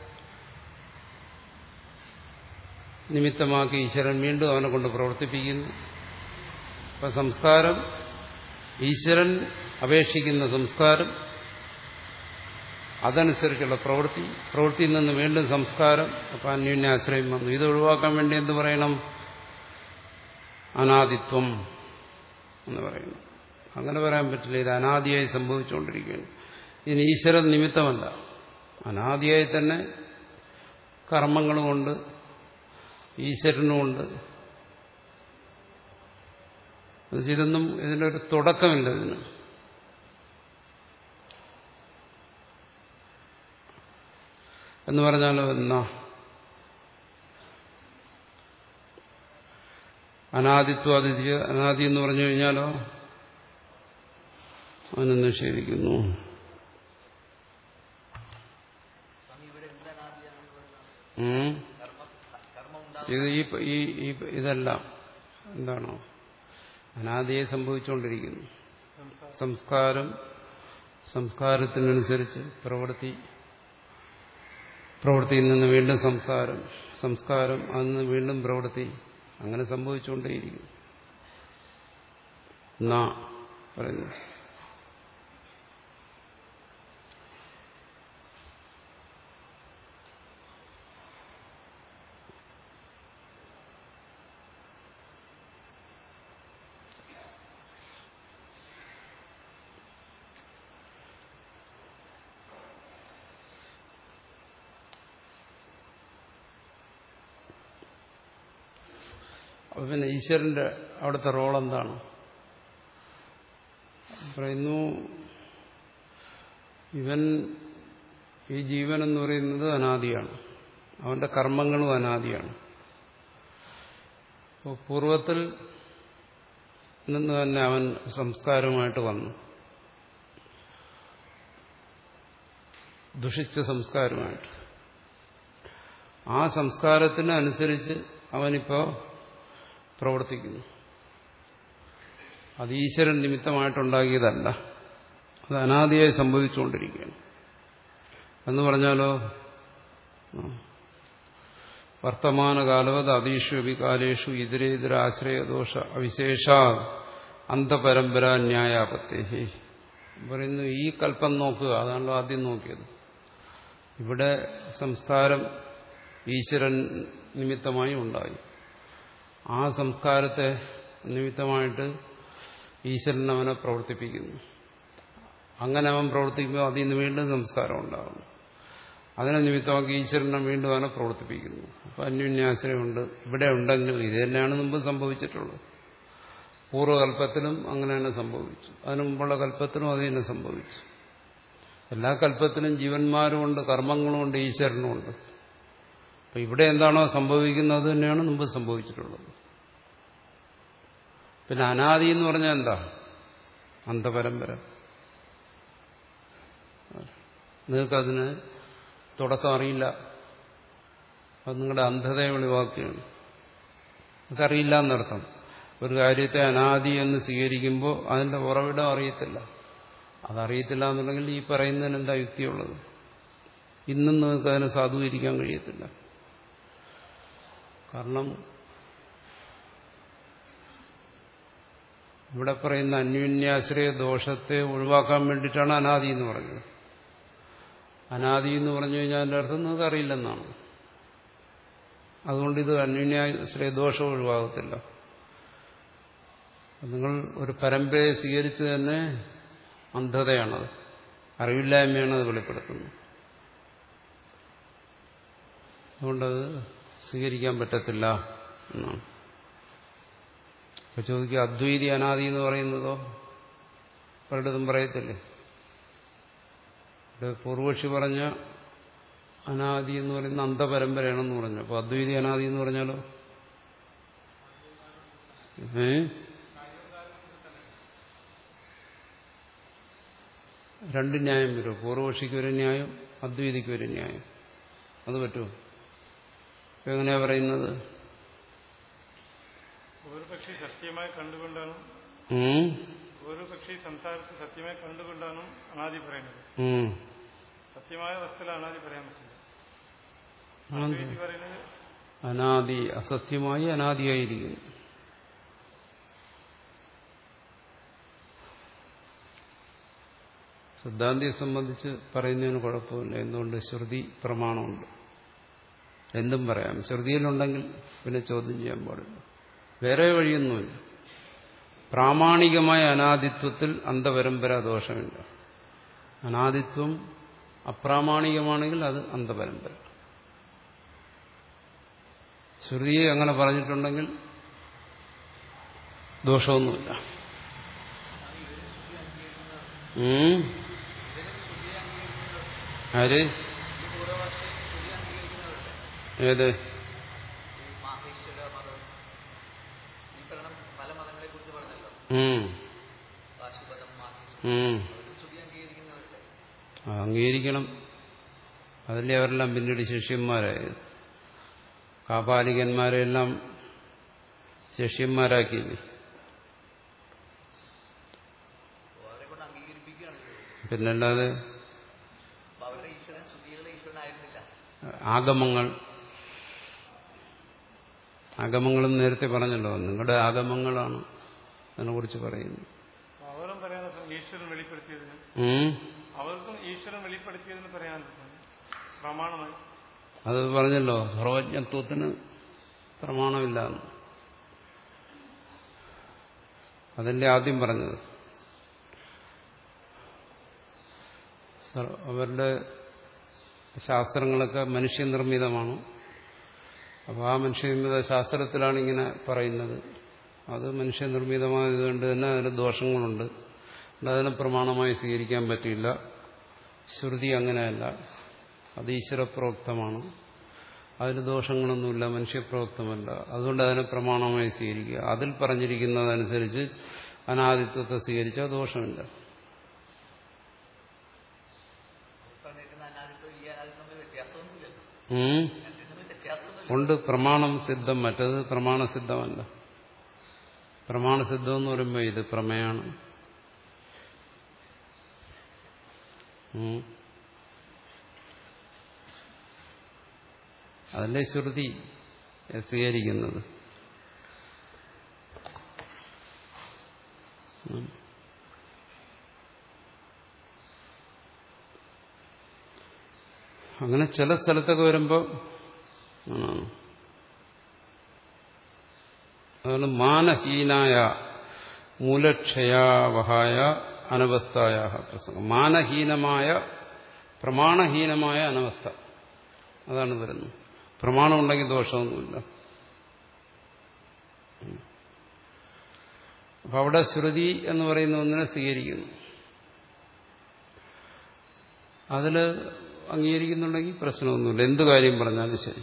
നിമിത്തമാക്കി ഈശ്വരൻ വീണ്ടും അവനെ കൊണ്ട് പ്രവർത്തിപ്പിക്കുന്നു. അപ്പം സംസ്കാരം, ഈശ്വരൻ അപേക്ഷിക്കുന്ന സംസ്കാരം, അതനുസരിച്ചുള്ള പ്രവൃത്തി, പ്രവൃത്തിയിൽ നിന്ന് വീണ്ടും സംസ്കാരം. അപ്പം അന്യോന്യാശ്രയം വന്നു. ഇത് ഒഴിവാക്കാൻ വേണ്ടി എന്ത് പറയണം? അനാദിത്വം എന്ന് പറയണം. അങ്ങനെ പറയാൻ പറ്റില്ല. ഇത് അനാദിയായി സംഭവിച്ചുകൊണ്ടിരിക്കുകയാണ്. ഇതിന് ഈശ്വരൻ നിമിത്തമല്ല, അനാദിയായി തന്നെ കർമ്മങ്ങളുമുണ്ട്, ഈശ്വരനുമുണ്ട്. ഇതൊന്നും ഇതിനൊരു തുടക്കമില്ല. ഇതിന് എന്ന് പറഞ്ഞാലോ, എന്നാ അനാദിത്വ അതിഥ്യ, അനാദി എന്ന് പറഞ്ഞു കഴിഞ്ഞാലോ അവനെ നിഷേധിക്കുന്നു. ഇത് ഈ ഇതെല്ലാം എന്താണോ അനാദിയെ സംഭവിച്ചുകൊണ്ടിരിക്കുന്നു. സംസ്കാരം, സംസ്കാരത്തിനനുസരിച്ച് പ്രവൃത്തി, പ്രവൃത്തിയിൽ നിന്ന് വീണ്ടും സംസ്കാരം, സംസ്കാരം അന്ന് വീണ്ടും പ്രവൃത്തി, അങ്ങനെ സംഭവിച്ചുകൊണ്ടേയിരിക്കും എന്നാ പറയുന്നു. അപ്പൊ പിന്നെ ഈശ്വരന്റെ അവിടുത്തെ റോൾ എന്താണ് പറയുന്നു? ഇവൻ, ഈ ജീവൻ എന്ന് പറയുന്നത് അനാദിയാണ്, അവന്റെ കർമ്മങ്ങളും അനാദിയാണ്. അപ്പോൾ പൂർവത്തിൽ നിന്ന് തന്നെ അവൻ സംസ്കാരവുമായിട്ട് വന്നു, ദുഷിച്ച സംസ്കാരമായിട്ട്. ആ സംസ്കാരത്തിന് അനുസരിച്ച് അവനിപ്പോ പ്രവർത്തിക്കുന്നു. അത് ഈശ്വരൻ നിമിത്തമായിട്ടുണ്ടാക്കിയതല്ല, അത് അനാദിയായി സംഭവിച്ചുകൊണ്ടിരിക്കുകയാണ്. എന്ന് പറഞ്ഞാലോ, വർത്തമാനകാലവത് അതീഷു വികാലേഷു ഇതരേതര ആശ്രയദോഷ അവിശേഷ അന്തപരമ്പര ന്യായാപത്തേഹി പറയുന്നു. ഈ കൽപ്പം നോക്കുക, അതാണല്ലോ ആദ്യം നോക്കിയത്. ഇവിടെ സംസ്കാരം ഈശ്വരൻ നിമിത്തമായി ഉണ്ടായി. ആ സംസ്കാരത്തെ നിമിത്തമായിട്ട് ഈശ്വരൻ അവനെ പ്രവർത്തിപ്പിക്കുന്നു. അങ്ങനെ അവൻ പ്രവർത്തിക്കുമ്പോൾ അതിൽ നിന്ന് വീണ്ടും സംസ്കാരം ഉണ്ടാകുന്നു. അതിനെ നിമിത്തമാക്കി ഈശ്വരനെ വീണ്ടും അവനെ പ്രവർത്തിപ്പിക്കുന്നു. അപ്പം അന്യോന്യാശ്രയമുണ്ട്. ഇവിടെ ഉണ്ടെങ്കിലും ഇത് തന്നെയാണ് മുമ്പ് സംഭവിച്ചിട്ടുള്ളത്. പൂർവ്വകൽപ്പത്തിലും അങ്ങനെ തന്നെ സംഭവിച്ചു, അതിനു മുമ്പുള്ള കൽപ്പത്തിലും അത് തന്നെ സംഭവിച്ചു. എല്ലാ കൽപ്പത്തിലും ജീവന്മാരുമുണ്ട്, കർമ്മങ്ങളുമുണ്ട്, ഈശ്വരനുമുണ്ട്. അപ്പം ഇവിടെ എന്താണോ സംഭവിക്കുന്നത് അത് തന്നെയാണ് മുമ്പ് സംഭവിച്ചിട്ടുള്ളത്. പിന്നെ അനാദി എന്ന് പറഞ്ഞാൽ എന്താ? അന്തപരമ്പര. നിങ്ങൾക്കതിന് തുടക്കം അറിയില്ല, അത് നിങ്ങളുടെ അന്ധതയെ വെളിവാക്കുകയാണ്. അതറിയില്ല എന്നർത്ഥം. ഒരു കാര്യത്തെ അനാദി എന്ന് സ്വീകരിക്കുമ്പോൾ അതിന്റെ ഉറവിടം അറിയത്തില്ല. അതറിയത്തില്ല എന്നുണ്ടെങ്കിൽ ഈ പറയുന്നതിന് എന്താ യുക്തിയുള്ളത്? ഇന്നും നിങ്ങൾക്ക് അതിനെ സാധൂകരിക്കാൻ കഴിയത്തില്ല. കാരണം ഇവിടെ പറയുന്ന അന്യോന്യാശ്രയ ദോഷത്തെ ഒഴിവാക്കാൻ വേണ്ടിയിട്ടാണ് അനാദി എന്ന് പറഞ്ഞത്. അനാദി എന്ന് പറഞ്ഞു കഴിഞ്ഞാൽ അതിൻ്റെ അർത്ഥം നിങ്ങൾക്ക് അറിയില്ലെന്നാണ്. അതുകൊണ്ട് ഇത് അന്യോന്യാശ്രയ ദോഷം ഒഴിവാകത്തില്ല. നിങ്ങൾ ഒരു പരമ്പരയെ സ്വീകരിച്ച് തന്നെ അന്ധതയാണത്, അറിവില്ലായ്മയാണ് അത് വെളിപ്പെടുത്തുന്നത്. അതുകൊണ്ടത് സ്വീകരിക്കാൻ പറ്റത്തില്ല എന്നാണ്. അപ്പൊ ചോദിക്കുക, അദ്വൈതി അനാദി എന്ന് പറയുന്നതോ? പലയിടത്തും പറയത്തില്ലേ. ഇവിടെ പൂർവക്ഷി പറഞ്ഞ അനാദി എന്ന് പറയുന്ന അന്ധപരമ്പരയാണെന്ന് പറഞ്ഞു. അപ്പൊ അദ്വൈതി അനാദി എന്ന് പറഞ്ഞാലോ? ഏ രണ്ട് ന്യായം വരുമോ? പൂർവക്ഷിക്ക് ഒരു ന്യായം, അദ്വൈതിക്ക് ഒരു ന്യായം. അത് പറ്റുമോ? എങ്ങനെയാ പറയുന്നത്? ഒരു പക്ഷി സത്യമായി കണ്ടുകൊണ്ടാണ് ഒരു പക്ഷി സംസാരത്തിൽ സത്യമായി കണ്ടുകൊണ്ടാണ് അനാദി പറയുന്നത്. സത്യമായ വസ്തുവിൽ അനാദി പറയാൻ പറ്റില്ല. പറയുന്നത് അനാദി അസത്യമായി അനാദിയായിരിക്കുന്നു. സിദ്ധാന്തിയെ സംബന്ധിച്ച് പറയുന്നതിന് കുഴപ്പമില്ല. എന്തുകൊണ്ട്? ശ്രുതി പ്രമാണമുണ്ട്, എന്തും പറയാം. ശ്രുതിയിലുണ്ടെങ്കിൽ പിന്നെ ചോദ്യം ചെയ്യാൻ പാടില്ല. വേറെ വഴിയൊന്നുമില്ല. പ്രാമാണികമായ അനാദിത്വത്തിൽ അന്ധപരമ്പര ദോഷമില്ല. അനാദിത്വം അപ്രാമാണികമാണെങ്കിൽ അത് അന്ധപരമ്പര. ശ്രുതിയെ അങ്ങനെ പറഞ്ഞിട്ടുണ്ടെങ്കിൽ ദോഷമൊന്നുമില്ല. ആര്? ഏത്? അംഗീകരിക്കണം. അതല്ലേ അവരെല്ലാം പിന്നീട് ശിഷ്യന്മാരായത്. കാപാലികന്മാരെല്ലാം ശിഷ്യന്മാരാക്കിയില്ലേ. പിന്നല്ലാതെ ആഗമങ്ങൾ ആഗമങ്ങളും നേരത്തെ പറഞ്ഞല്ലോ, നിങ്ങളുടെ ആഗമങ്ങളാണ് അതിനെ കുറിച്ച് പറയുന്നത്. അവരും പറയാൻ ഈശ്വരൻ വെളിപ്പെടുത്തിയതിന് അവർക്കും ഈശ്വരൻ വെളിപ്പെടുത്തിയതിന് പറയാൻ പ്രമാണമായി അത് പറഞ്ഞല്ലോ. സർവജ്ഞത്വത്തിന് പ്രമാണമില്ല. അതല്ലേ ആദ്യം പറഞ്ഞത്. അവരുടെ ശാസ്ത്രങ്ങളൊക്കെ മനുഷ്യനിർമ്മിതമാണ്. അപ്പോൾ ആ മനുഷ്യനിർമ്മിത ശാസ്ത്രത്തിലാണ് ഇങ്ങനെ പറയുന്നത്. അത് മനുഷ്യനിർമ്മിതമായതുകൊണ്ട് തന്നെ അതിന് ദോഷങ്ങളുണ്ട്. അതിനെ പ്രമാണമായി സ്വീകരിക്കാൻ പറ്റില്ല. ശ്രുതി അങ്ങനെയല്ല, അത് ഈശ്വരപ്രോക്തമാണ്. അതിന് ദോഷങ്ങളൊന്നുമില്ല, മനുഷ്യപ്രോക്തമല്ല. അതുകൊണ്ട് അതിനെ പ്രമാണമായി സ്വീകരിക്കുക. അതിൽ പറഞ്ഞിരിക്കുന്നതനുസരിച്ച് അനാദിത്വത്തെ സ്വീകരിച്ചാൽ ദോഷമില്ല. ഉണ്ട് പ്രമാണം സിദ്ധം, മറ്റത് പ്രമാണസിദ്ധമല്ല. പ്രമാണസിദ്ധം എന്ന് പറയുമ്പോൾ ഇത് പ്രമേയാണ്. അതല്ലേ ശ്രുതി സ്വീകരിക്കുന്നത്. അങ്ങനെ ചില സ്ഥലത്തൊക്കെ വരുമ്പോൾ അതാണ് മാനഹീനായ മൂലക്ഷയാവഹായ അനവസ്ഥായ പ്രസംഗം. മാനഹീനമായ പ്രമാണഹീനമായ അനവസ്ഥ, അതാണ് വരുന്നത്. പ്രമാണമുണ്ടെങ്കിൽ ദോഷമൊന്നുമില്ല. അപ്പൊ അവിടെ ശ്രുതി എന്ന് പറയുന്ന ഒന്നിനെ സ്വീകരിക്കുന്നു. അതിൽ അംഗീകരിക്കുന്നുണ്ടെങ്കിൽ പ്രശ്നമൊന്നുമില്ല. എന്ത് കാര്യം പറഞ്ഞാലും ശരി.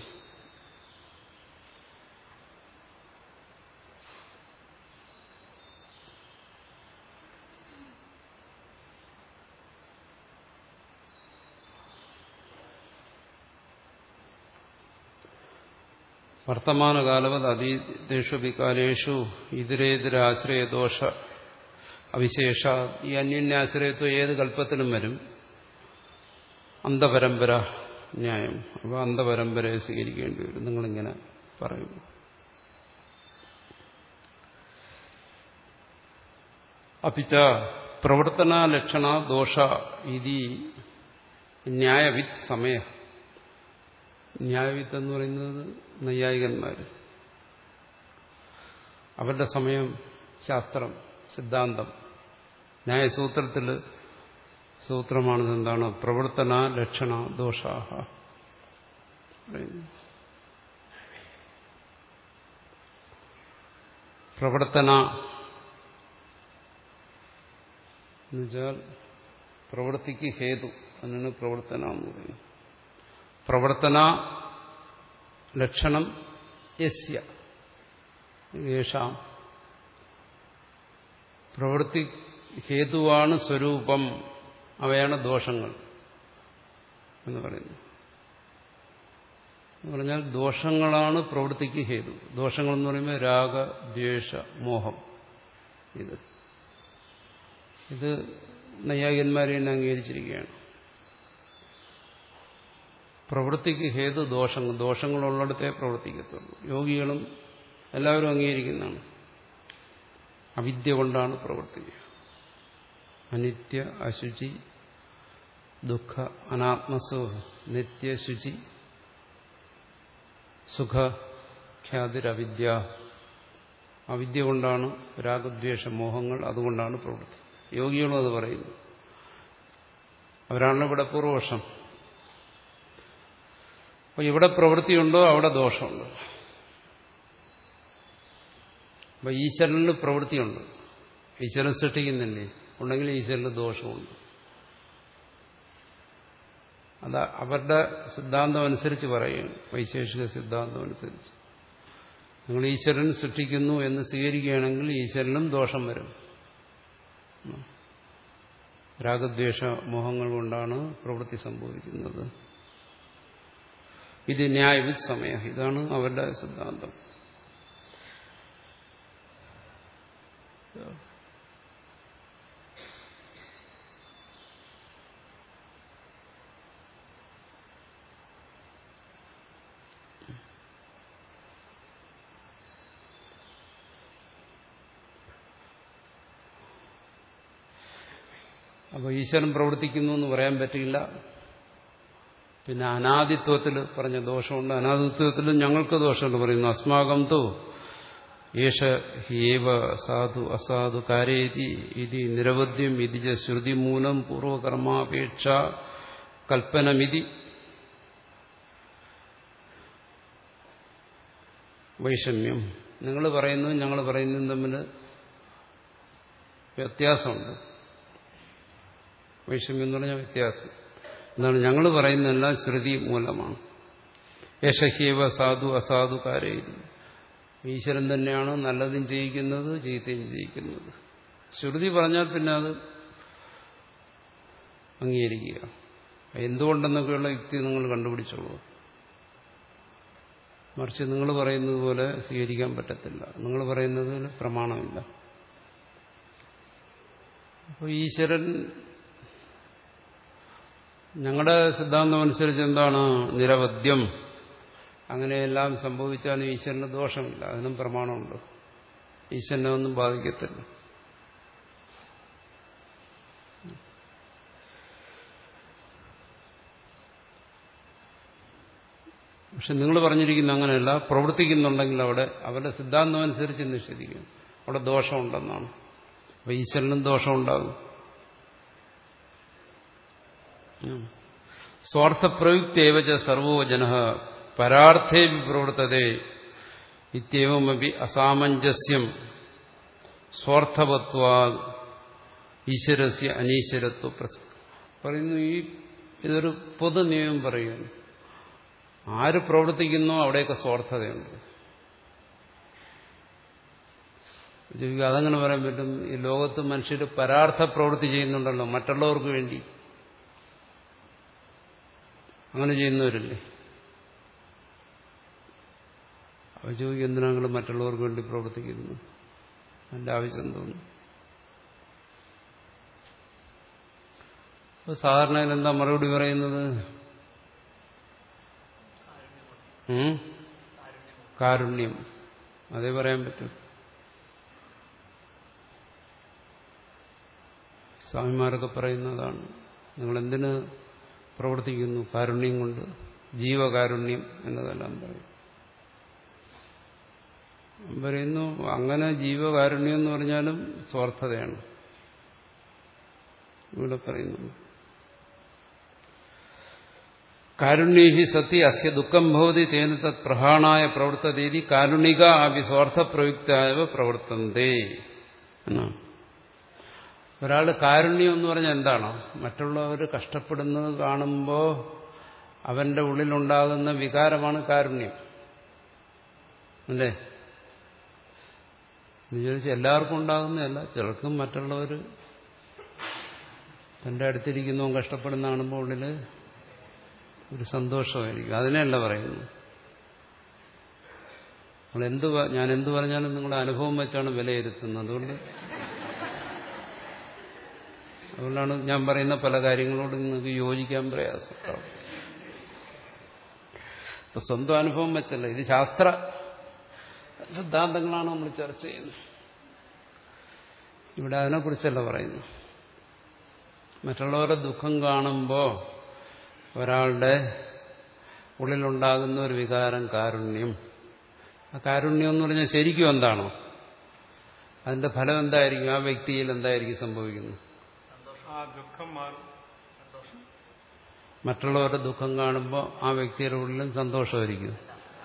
വർത്തമാനകാലവത് അതീതേഷു വികാലേഷു ഇതരേതരാശ്രയദോഷ അവിശേഷ. ഈ അന്യോന്യാശ്രയത്വം ഏത് കൽപ്പത്തിലും വരും. അന്ധപരമ്പര ന്യായം. അപ്പോൾ അന്ധപരമ്പരയെ സ്വീകരിക്കേണ്ടി വരും. നിങ്ങളിങ്ങനെ പറയും. അപ്പിച്ച പ്രവർത്തനലക്ഷണ ദോഷ ഇതി ന്യായവിത്ത് സമയ. ന്യായവിത്ത് എന്ന് പറയുന്നത് നൈയായികന്മാർ. അവരുടെ സമയം ശാസ്ത്രം, സിദ്ധാന്തം. ന്യായസൂത്രത്തിൽ സൂത്രമാണിത്. എന്താണ്? പ്രവർത്തന ലക്ഷണ ദോഷാഹ. പ്രവർത്തന എന്നുവെച്ചാൽ പ്രവൃത്തിക്ക് ഹേതു. അതിനാണ് പ്രവർത്തന എന്ന് പറയുന്നത്. പ്രവർത്തന ലക്ഷണം യസ്യ യേഷാം. പ്രവൃത്തി ഹേതുവാണ് സ്വരൂപം. അവയാണ് ദോഷങ്ങൾ എന്ന് പറയുന്നു. എന്ന് പറഞ്ഞാൽ ദോഷങ്ങളാണ് പ്രവൃത്തിക്ക് ഹേതു. ദോഷങ്ങൾ എന്ന് പറയുമ്പോൾ രാഗ, ദ്വേഷ, മോഹം. ഇത് ഇത് നൈയായികന്മാരെ തന്നെ അംഗീകരിച്ചിരിക്കുകയാണ്. പ്രവൃത്തിക്ക് ഹേതു ദോഷങ്ങൾ. ദോഷങ്ങളുള്ളിടത്തേ പ്രവർത്തിക്കത്തുള്ളൂ. യോഗികളും എല്ലാവരും അംഗീകരിക്കുന്നതാണ്. അവിദ്യ കൊണ്ടാണ് പ്രവൃത്തി. അനിത്യ, അശുചി, ദുഃഖ, അനാത്മസു, നിത്യശുചി, സുഖ, ഖ്യാതിരവിദ്യ. അവിദ്യ കൊണ്ടാണ് രാഗദ്വേഷ മോഹങ്ങൾ. അതുകൊണ്ടാണ് പ്രവൃത്തി. യോഗികളും അത് പറയുന്നു. അവരാണ് ഇവിടെ പൂർവപക്ഷം. അപ്പൊ ഇവിടെ പ്രവൃത്തിയുണ്ടോ അവിടെ ദോഷമുണ്ട്. അപ്പൊ ഈശ്വരന് പ്രവൃത്തിയുണ്ട്. ഈശ്വരൻ സൃഷ്ടിക്കുന്നില്ലേ? ഉണ്ടെങ്കിൽ ഈശ്വരന് ദോഷമുണ്ട്. അത് അവരുടെ സിദ്ധാന്തം അനുസരിച്ച് പറയുകയാണ്. വൈശേഷിക സിദ്ധാന്തം അനുസരിച്ച് നിങ്ങൾ ഈശ്വരൻ സൃഷ്ടിക്കുന്നു എന്ന് സ്വീകരിക്കുകയാണെങ്കിൽ ഈശ്വരനും ദോഷം വരും. രാഗദ്വേഷ മോഹങ്ങൾ കൊണ്ടാണ് പ്രവൃത്തി സംഭവിക്കുന്നത്. ഇത് ന്യായവിത് സമയ. ഇതാണ് അവരുടെ സിദ്ധാന്തം. അപ്പോൾ ഈശ്വരൻ പ്രവർത്തിക്കുന്നു എന്ന് പറയാൻ പറ്റില്ല. പിന്നെ അനാദിത്വത്തിൽ പറഞ്ഞ ദോഷമുണ്ട്. അനാദിത്വത്തിലും ഞങ്ങൾക്ക് ദോഷമുണ്ട് പറയുന്നു. അസ്മാകം തോ യേശ ഹേവ സാധു അസാധു കാരേതി ഇതി നിരവധ്യം ഇതി ച ശ്രുതി മൂലം പൂർവകർമാപേക്ഷ കൽപ്പനമിതി വൈഷമ്യം. നിങ്ങൾ പറയുന്നതും ഞങ്ങൾ പറയുന്നതും തമ്മിൽ വ്യത്യാസമുണ്ട്. വൈഷമ്യം എന്ന് പറഞ്ഞാൽ വ്യത്യാസം എന്താണ്? ഞങ്ങൾ പറയുന്നതെല്ലാം ശ്രുതി മൂലമാണ്. യേശഹ്യവ സാധു അസാധു കാരേതി. ഈശ്വരൻ തന്നെയാണ് നല്ലതും ചെയ്യിക്കുന്നത്, ചീത്തയും ചെയ്യിക്കുന്നത്. ശ്രുതി പറഞ്ഞാൽ പിന്നെ അത് അംഗീകരിക്കുക. എന്തുകൊണ്ടെന്നൊക്കെയുള്ള യുക്തി നിങ്ങൾ കണ്ടുപിടിച്ചോളൂ. മറിച്ച് നിങ്ങൾ പറയുന്നത് പോലെ സ്വീകരിക്കാൻ പറ്റത്തില്ല. നിങ്ങൾ പറയുന്നതിന് പ്രമാണമില്ല. അപ്പോൾ ഈശ്വരൻ ഞങ്ങളുടെ സിദ്ധാന്തം അനുസരിച്ച് എന്താണ്? നിരവധ്യം. അങ്ങനെയെല്ലാം സംഭവിച്ചാലും ഈശ്വരന് ദോഷമില്ല. അതിനും പ്രമാണമുണ്ട്. ഈശ്വരനെ ഒന്നും ബാധിക്കത്തില്ല. പക്ഷെ നിങ്ങൾ പറഞ്ഞിരിക്കുന്ന അങ്ങനെയല്ല. പ്രവർത്തിക്കുന്നുണ്ടെങ്കിൽ അവിടെ അവരുടെ സിദ്ധാന്തം അനുസരിച്ച് നിഷേധിക്കും. അവിടെ ദോഷമുണ്ടെന്നാണ്. അപ്പോൾ ഈശ്വരനും ദോഷമുണ്ടാകും. സ്വാർത്ഥപ്രയുക്തേവച സർവോ ജനഃ പരാർത്ഥേ വിപ്രവർത്തതേ ഇത്യവമപി അസാമഞ്ജസ്യം സ്വാർത്ഥവത്വാദ് ഈശ്വരസ്യ അനീശ്വരത്വ പറയുന്നു. ഈ ഇതൊരു പൊതു നിയമം പറയുന്നു. ആര് പ്രവർത്തിക്കുന്നോ അവിടെയൊക്കെ സ്വാർത്ഥതയുണ്ട്. അതങ്ങനെ പറയാൻ പറ്റും? ഈ ലോകത്ത് മനുഷ്യർ പരാർത്ഥ പ്രവൃത്തി ചെയ്യുന്നുണ്ടല്ലോ മറ്റുള്ളവർക്ക് വേണ്ടി. അങ്ങനെ ചെയ്യുന്നവരില്ലേ? അവർ ചോദിക്കും, എന്തിനാണ് മറ്റുള്ളവർക്ക് വേണ്ടി പ്രവർത്തിക്കുന്നു? അതിൻ്റെ ആവശ്യം തോന്നുന്നു. അപ്പോൾ സാധാരണ എന്താ മറുപടി പറയുന്നത്? കാരുണ്യം. അതേ പറയാൻ പറ്റും. സ്വാമിമാരൊക്കെ പറയുന്നതാണ്. നിങ്ങളെന്തിന് പ്രവർത്തിക്കുന്നു? കാരുണ്യം കൊണ്ട്. ജീവകാരുണ്യം എന്നതെല്ലാം പറയും. പറയുന്നു അങ്ങനെ ജീവകാരുണ്യം എന്ന് പറഞ്ഞാലും സ്വാർത്ഥതയാണ് ഇവിടെ പറയുന്നു. കാരുണ്യേഹി സതി അസ്യ ദുഃഖം ഭവതി തേന തത് പ്രഹാണായ പ്രവർത്തതീതി കാരുണിക അഭി സ്വാർത്ഥപ്രയുക്തായവ പ്രവർത്തന്തേ എന്നാണ്. ഒരാൾ കാരുണ്യം എന്ന് പറഞ്ഞാൽ എന്താണ്? മറ്റുള്ളവർ കഷ്ടപ്പെടുന്നത് കാണുമ്പോൾ അവന്റെ ഉള്ളിലുണ്ടാകുന്ന വികാരമാണ് കാരുണ്യം. അല്ലേ? വിചാരിച്ച് എല്ലാവർക്കും ഉണ്ടാകുന്നതല്ല. ചിലർക്കും മറ്റുള്ളവർ തന്റെ അടുത്തിരിക്കുന്നവൻ കഷ്ടപ്പെടുന്ന കാണുമ്പോൾ ഉള്ളിൽ ഒരു സന്തോഷമായിരിക്കും. അതിനെയല്ല പറയുന്നു. നിങ്ങൾ എന്ത് ഞാൻ എന്ത് പറഞ്ഞാലും നിങ്ങളുടെ അനുഭവം വെച്ചാണ് വിലയിരുത്തുന്നത്. അതുകൊണ്ട് അതുകൊണ്ടാണ് ഞാൻ പറയുന്ന പല കാര്യങ്ങളോടും നിങ്ങൾക്ക് യോജിക്കാൻ പ്രയാസമുണ്ടാവും. ഇപ്പൊ സ്വന്തം അനുഭവം വെച്ചല്ല, ഇത് ശാസ്ത്ര സിദ്ധാന്തങ്ങളാണ് നമ്മൾ ചർച്ച ചെയ്യുന്നത്. ഇവിടെ അതിനെക്കുറിച്ചല്ല പറയുന്നു. മറ്റുള്ളവരുടെ ദുഃഖം കാണുമ്പോൾ ഒരാളുടെ ഉള്ളിലുണ്ടാകുന്ന ഒരു വികാരം കാരുണ്യം. ആ കാരുണ്യം എന്ന് പറഞ്ഞാൽ ശരിക്കും എന്താണോ അതിന്റെ ഫലം എന്തായിരിക്കും? ആ വ്യക്തിയിൽ എന്തായിരിക്കും സംഭവിക്കുന്നത്? മറ്റുള്ളവരുടെ ദുഃഖം കാണുമ്പോൾ ആ വ്യക്തിയുടെ ഉള്ളിലും സന്തോഷമായിരിക്കും.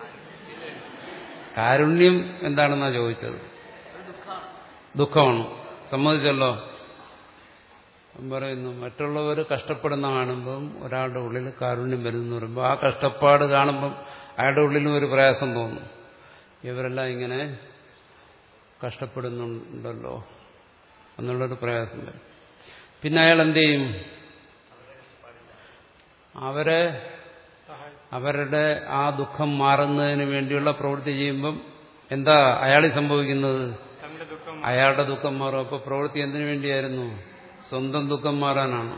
കാരുണ്യം എന്താണെന്നാ ചോദിച്ചത്? ദുഃഖമാണ്. സമ്മതിച്ചല്ലോ. പറയുന്നു മറ്റുള്ളവർ കഷ്ടപ്പെടുന്ന കാണുമ്പം ഒരാളുടെ ഉള്ളിൽ കാരുണ്യം വരുന്നു പറയുമ്പോൾ ആ കഷ്ടപ്പാട് കാണുമ്പം അയാളുടെ ഉള്ളിലും ഒരു പ്രയാസം തോന്നും. ഇവരെല്ലാം ഇങ്ങനെ കഷ്ടപ്പെടുന്നുണ്ടല്ലോ എന്നുള്ളൊരു പ്രയാസം വരും. പിന്നെ അയാൾ എന്ത് ചെയ്യും? അവരെ അവരുടെ ആ ദുഃഖം മാറുന്നതിന് വേണ്ടിയുള്ള പ്രവൃത്തി ചെയ്യുമ്പം എന്താ അയാളിൽ സംഭവിക്കുന്നത്? അയാളുടെ ദുഃഖം മാറും. അപ്പൊ പ്രവൃത്തി എന്തിനു വേണ്ടിയായിരുന്നു? സ്വന്തം ദുഃഖം മാറാനാണ്.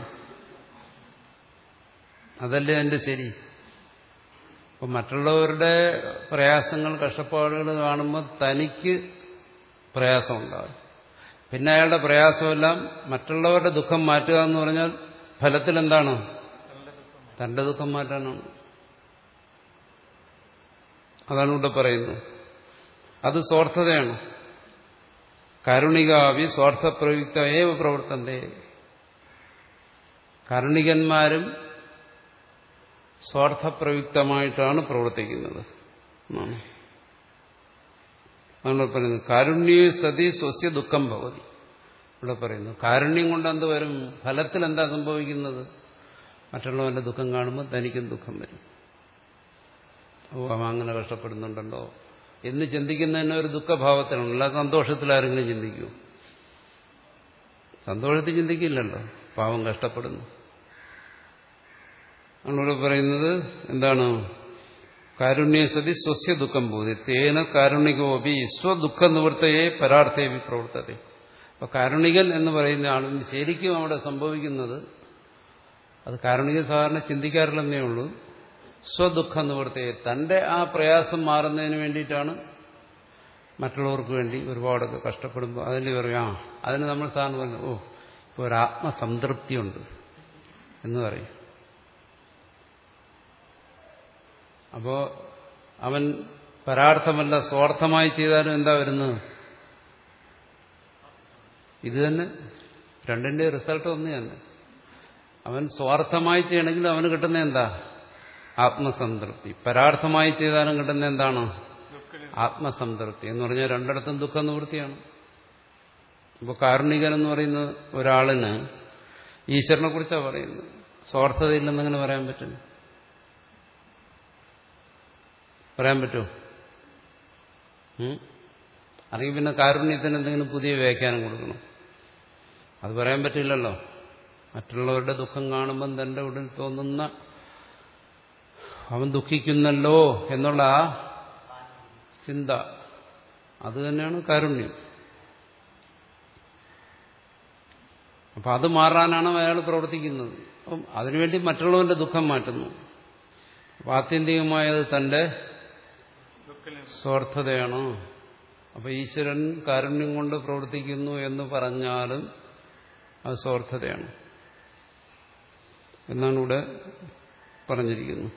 അതല്ലേ എന്റെ ശരി. അപ്പൊ മറ്റുള്ളവരുടെ പ്രയാസങ്ങൾ കഷ്ടപ്പാടുകൾ കാണുമ്പോൾ തനിക്ക് പ്രയാസമുണ്ടാകും. പിന്നെ അയാളുടെ പ്രയാസമെല്ലാം മറ്റുള്ളവരുടെ ദുഃഖം മാറ്റുക എന്ന് പറഞ്ഞാൽ ഫലത്തിൽ എന്താണ്? തന്റെ ദുഃഖം മാറ്റാനാണ്. അതാണ് ഇവിടെ പറയുന്നത്. അത് സ്വാർത്ഥതയാണ്. കാരുണികാവി സ്വാർത്ഥപ്രയുക്തയേവ പ്രവർത്തന്തേ. കാരുണികന്മാരും സ്വാർത്ഥപ്രയുക്തമായിട്ടാണ് പ്രവർത്തിക്കുന്നത്. അതാണ് പറയുന്നത്. കാരുണ്യേ സതി സ്വസ്യ ദുഃഖം ഭവതി. ഇവിടെ പറയുന്നു കാരുണ്യം കൊണ്ട് എന്ത് വരും? ഫലത്തിൽ എന്താ സംഭവിക്കുന്നത്? മറ്റുള്ളവന്റെ ദുഃഖം കാണുമ്പോൾ തനിക്കും ദുഃഖം വരും. ഓ അവൻ അങ്ങനെ കഷ്ടപ്പെടുന്നുണ്ടല്ലോ എന്ന് ചിന്തിക്കുന്നതിന് ഒരു ദുഃഖഭാവത്തിലാണ്. അല്ലാതെ സന്തോഷത്തിൽ ആരെങ്കിലും ചിന്തിക്കൂ? സന്തോഷത്തിൽ ചിന്തിക്കില്ലല്ലോ. പാവം കഷ്ടപ്പെടുന്നു. നമ്മളിവിടെ പറയുന്നത് എന്താണ്? കാരുണ്യസതി സ്വസ്യ ദുഃഖം ബോധി തേന കാരുണികോപി സ്വദുഃഖ നിവൃത്തയെ പരാർത്ഥേവി പ്രവർത്തത്തെ. അപ്പൊ കാരുണികൻ എന്ന് പറയുന്ന ആളും ശരിക്കും അവിടെ സംഭവിക്കുന്നത് അത് കാരുണികൻ സാധാരണ ചിന്തിക്കാറില്ലെന്നേ ഉള്ളൂ. സ്വദുഃഖ നിവൃത്തിയെ തന്റെ ആ പ്രയാസം മാറുന്നതിന് വേണ്ടിയിട്ടാണ് മറ്റുള്ളവർക്ക് വേണ്ടി ഒരുപാടൊക്കെ കഷ്ടപ്പെടുമ്പോൾ അതിൽ പറയും ആ അതിന് നമ്മൾ സാധാരണ പറഞ്ഞു ഓ ഇപ്പോൾ ഒരു ആത്മസംതൃപ്തിയുണ്ട് എന്ന് പറയും. അപ്പോ അവൻ പരാർത്ഥമല്ല സ്വാർത്ഥമായി ചെയ്താലും എന്താ വരുന്നത്? ഇത് തന്നെ രണ്ടിന്റെ റിസൾട്ട് ഒന്ന് തന്നെ. അവൻ സ്വാർത്ഥമായി ചെയ്യണമെങ്കിൽ അവന് കിട്ടുന്ന എന്താ? ആത്മസംതൃപ്തി. പരാർത്ഥമായി ചെയ്താലും കിട്ടുന്ന എന്താണ്? ആത്മസംതൃപ്തി. എന്ന് പറഞ്ഞാൽ രണ്ടിടത്തും ദുഃഖ നിവൃത്തിയാണ്. ഇപ്പോൾ കാരുണികൻ എന്ന് പറയുന്ന ഒരാളിന് ഈശ്വരനെ കുറിച്ചാണ് പറയുന്നത്. സ്വാർത്ഥതയില്ലെന്നെങ്ങനെ പറയാൻ പറ്റും? പറയാൻ പറ്റുമോ? അല്ലെങ്കിൽ പിന്നെ കാരുണ്യത്തിന് എന്തെങ്കിലും പുതിയ വ്യാഖ്യാനം കൊടുക്കണം? അത് പറയാൻ പറ്റില്ലല്ലോ. മറ്റുള്ളവരുടെ ദുഃഖം കാണുമ്പം തന്റെ ഉള്ളിൽ തോന്നുന്ന അവൻ ദുഃഖിക്കുന്നല്ലോ എന്നുള്ള ആ ചിന്ത അത് തന്നെയാണ് കാരുണ്യം. അപ്പം അത് മാറാനാണ് അയാൾ പ്രവർത്തിക്കുന്നത്. അപ്പം അതിനുവേണ്ടി മറ്റുള്ളവന്റെ ദുഃഖം മാറ്റുന്നു. അപ്പം ആത്യന്തികമായത് തന്റെ സ്വാർത്ഥതയാണ്. അപ്പൊ ഈശ്വരൻ കാരുണ്യം കൊണ്ട് പ്രവർത്തിക്കുന്നു എന്ന് പറഞ്ഞാലും അത് സ്വാർത്ഥതയാണ് എന്നാണ് ഇവിടെ പറഞ്ഞിരിക്കുന്നത്.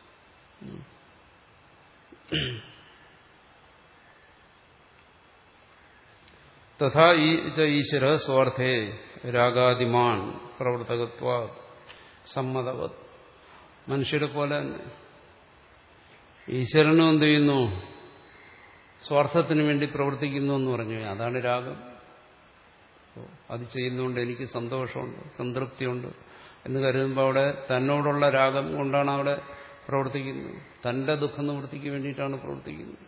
തഥാ ഈശ്വര സ്വാർത്ഥേ രാഗാദിമാൻ പ്രവർത്തകത്വ സമ്മതവത്. മനുഷ്യരെ പോലെ തന്നെ ഈശ്വരനും എന്ത് ചെയ്യുന്നു? സ്വാർത്ഥത്തിന് വേണ്ടി പ്രവർത്തിക്കുന്നു എന്ന് പറഞ്ഞു. അതാണ് രാഗം. അത് ചെയ്യുന്നതുകൊണ്ട് എനിക്ക് സന്തോഷമുണ്ട്, സംതൃപ്തിയുണ്ട് എന്ന് കരുതുമ്പോൾ അവിടെ തന്നോടുള്ള രാഗം കൊണ്ടാണ് അവിടെ പ്രവർത്തിക്കുന്നത്. തന്റെ ദുഃഖ നിവൃത്തിക്ക് വേണ്ടിയിട്ടാണ് പ്രവർത്തിക്കുന്നത്.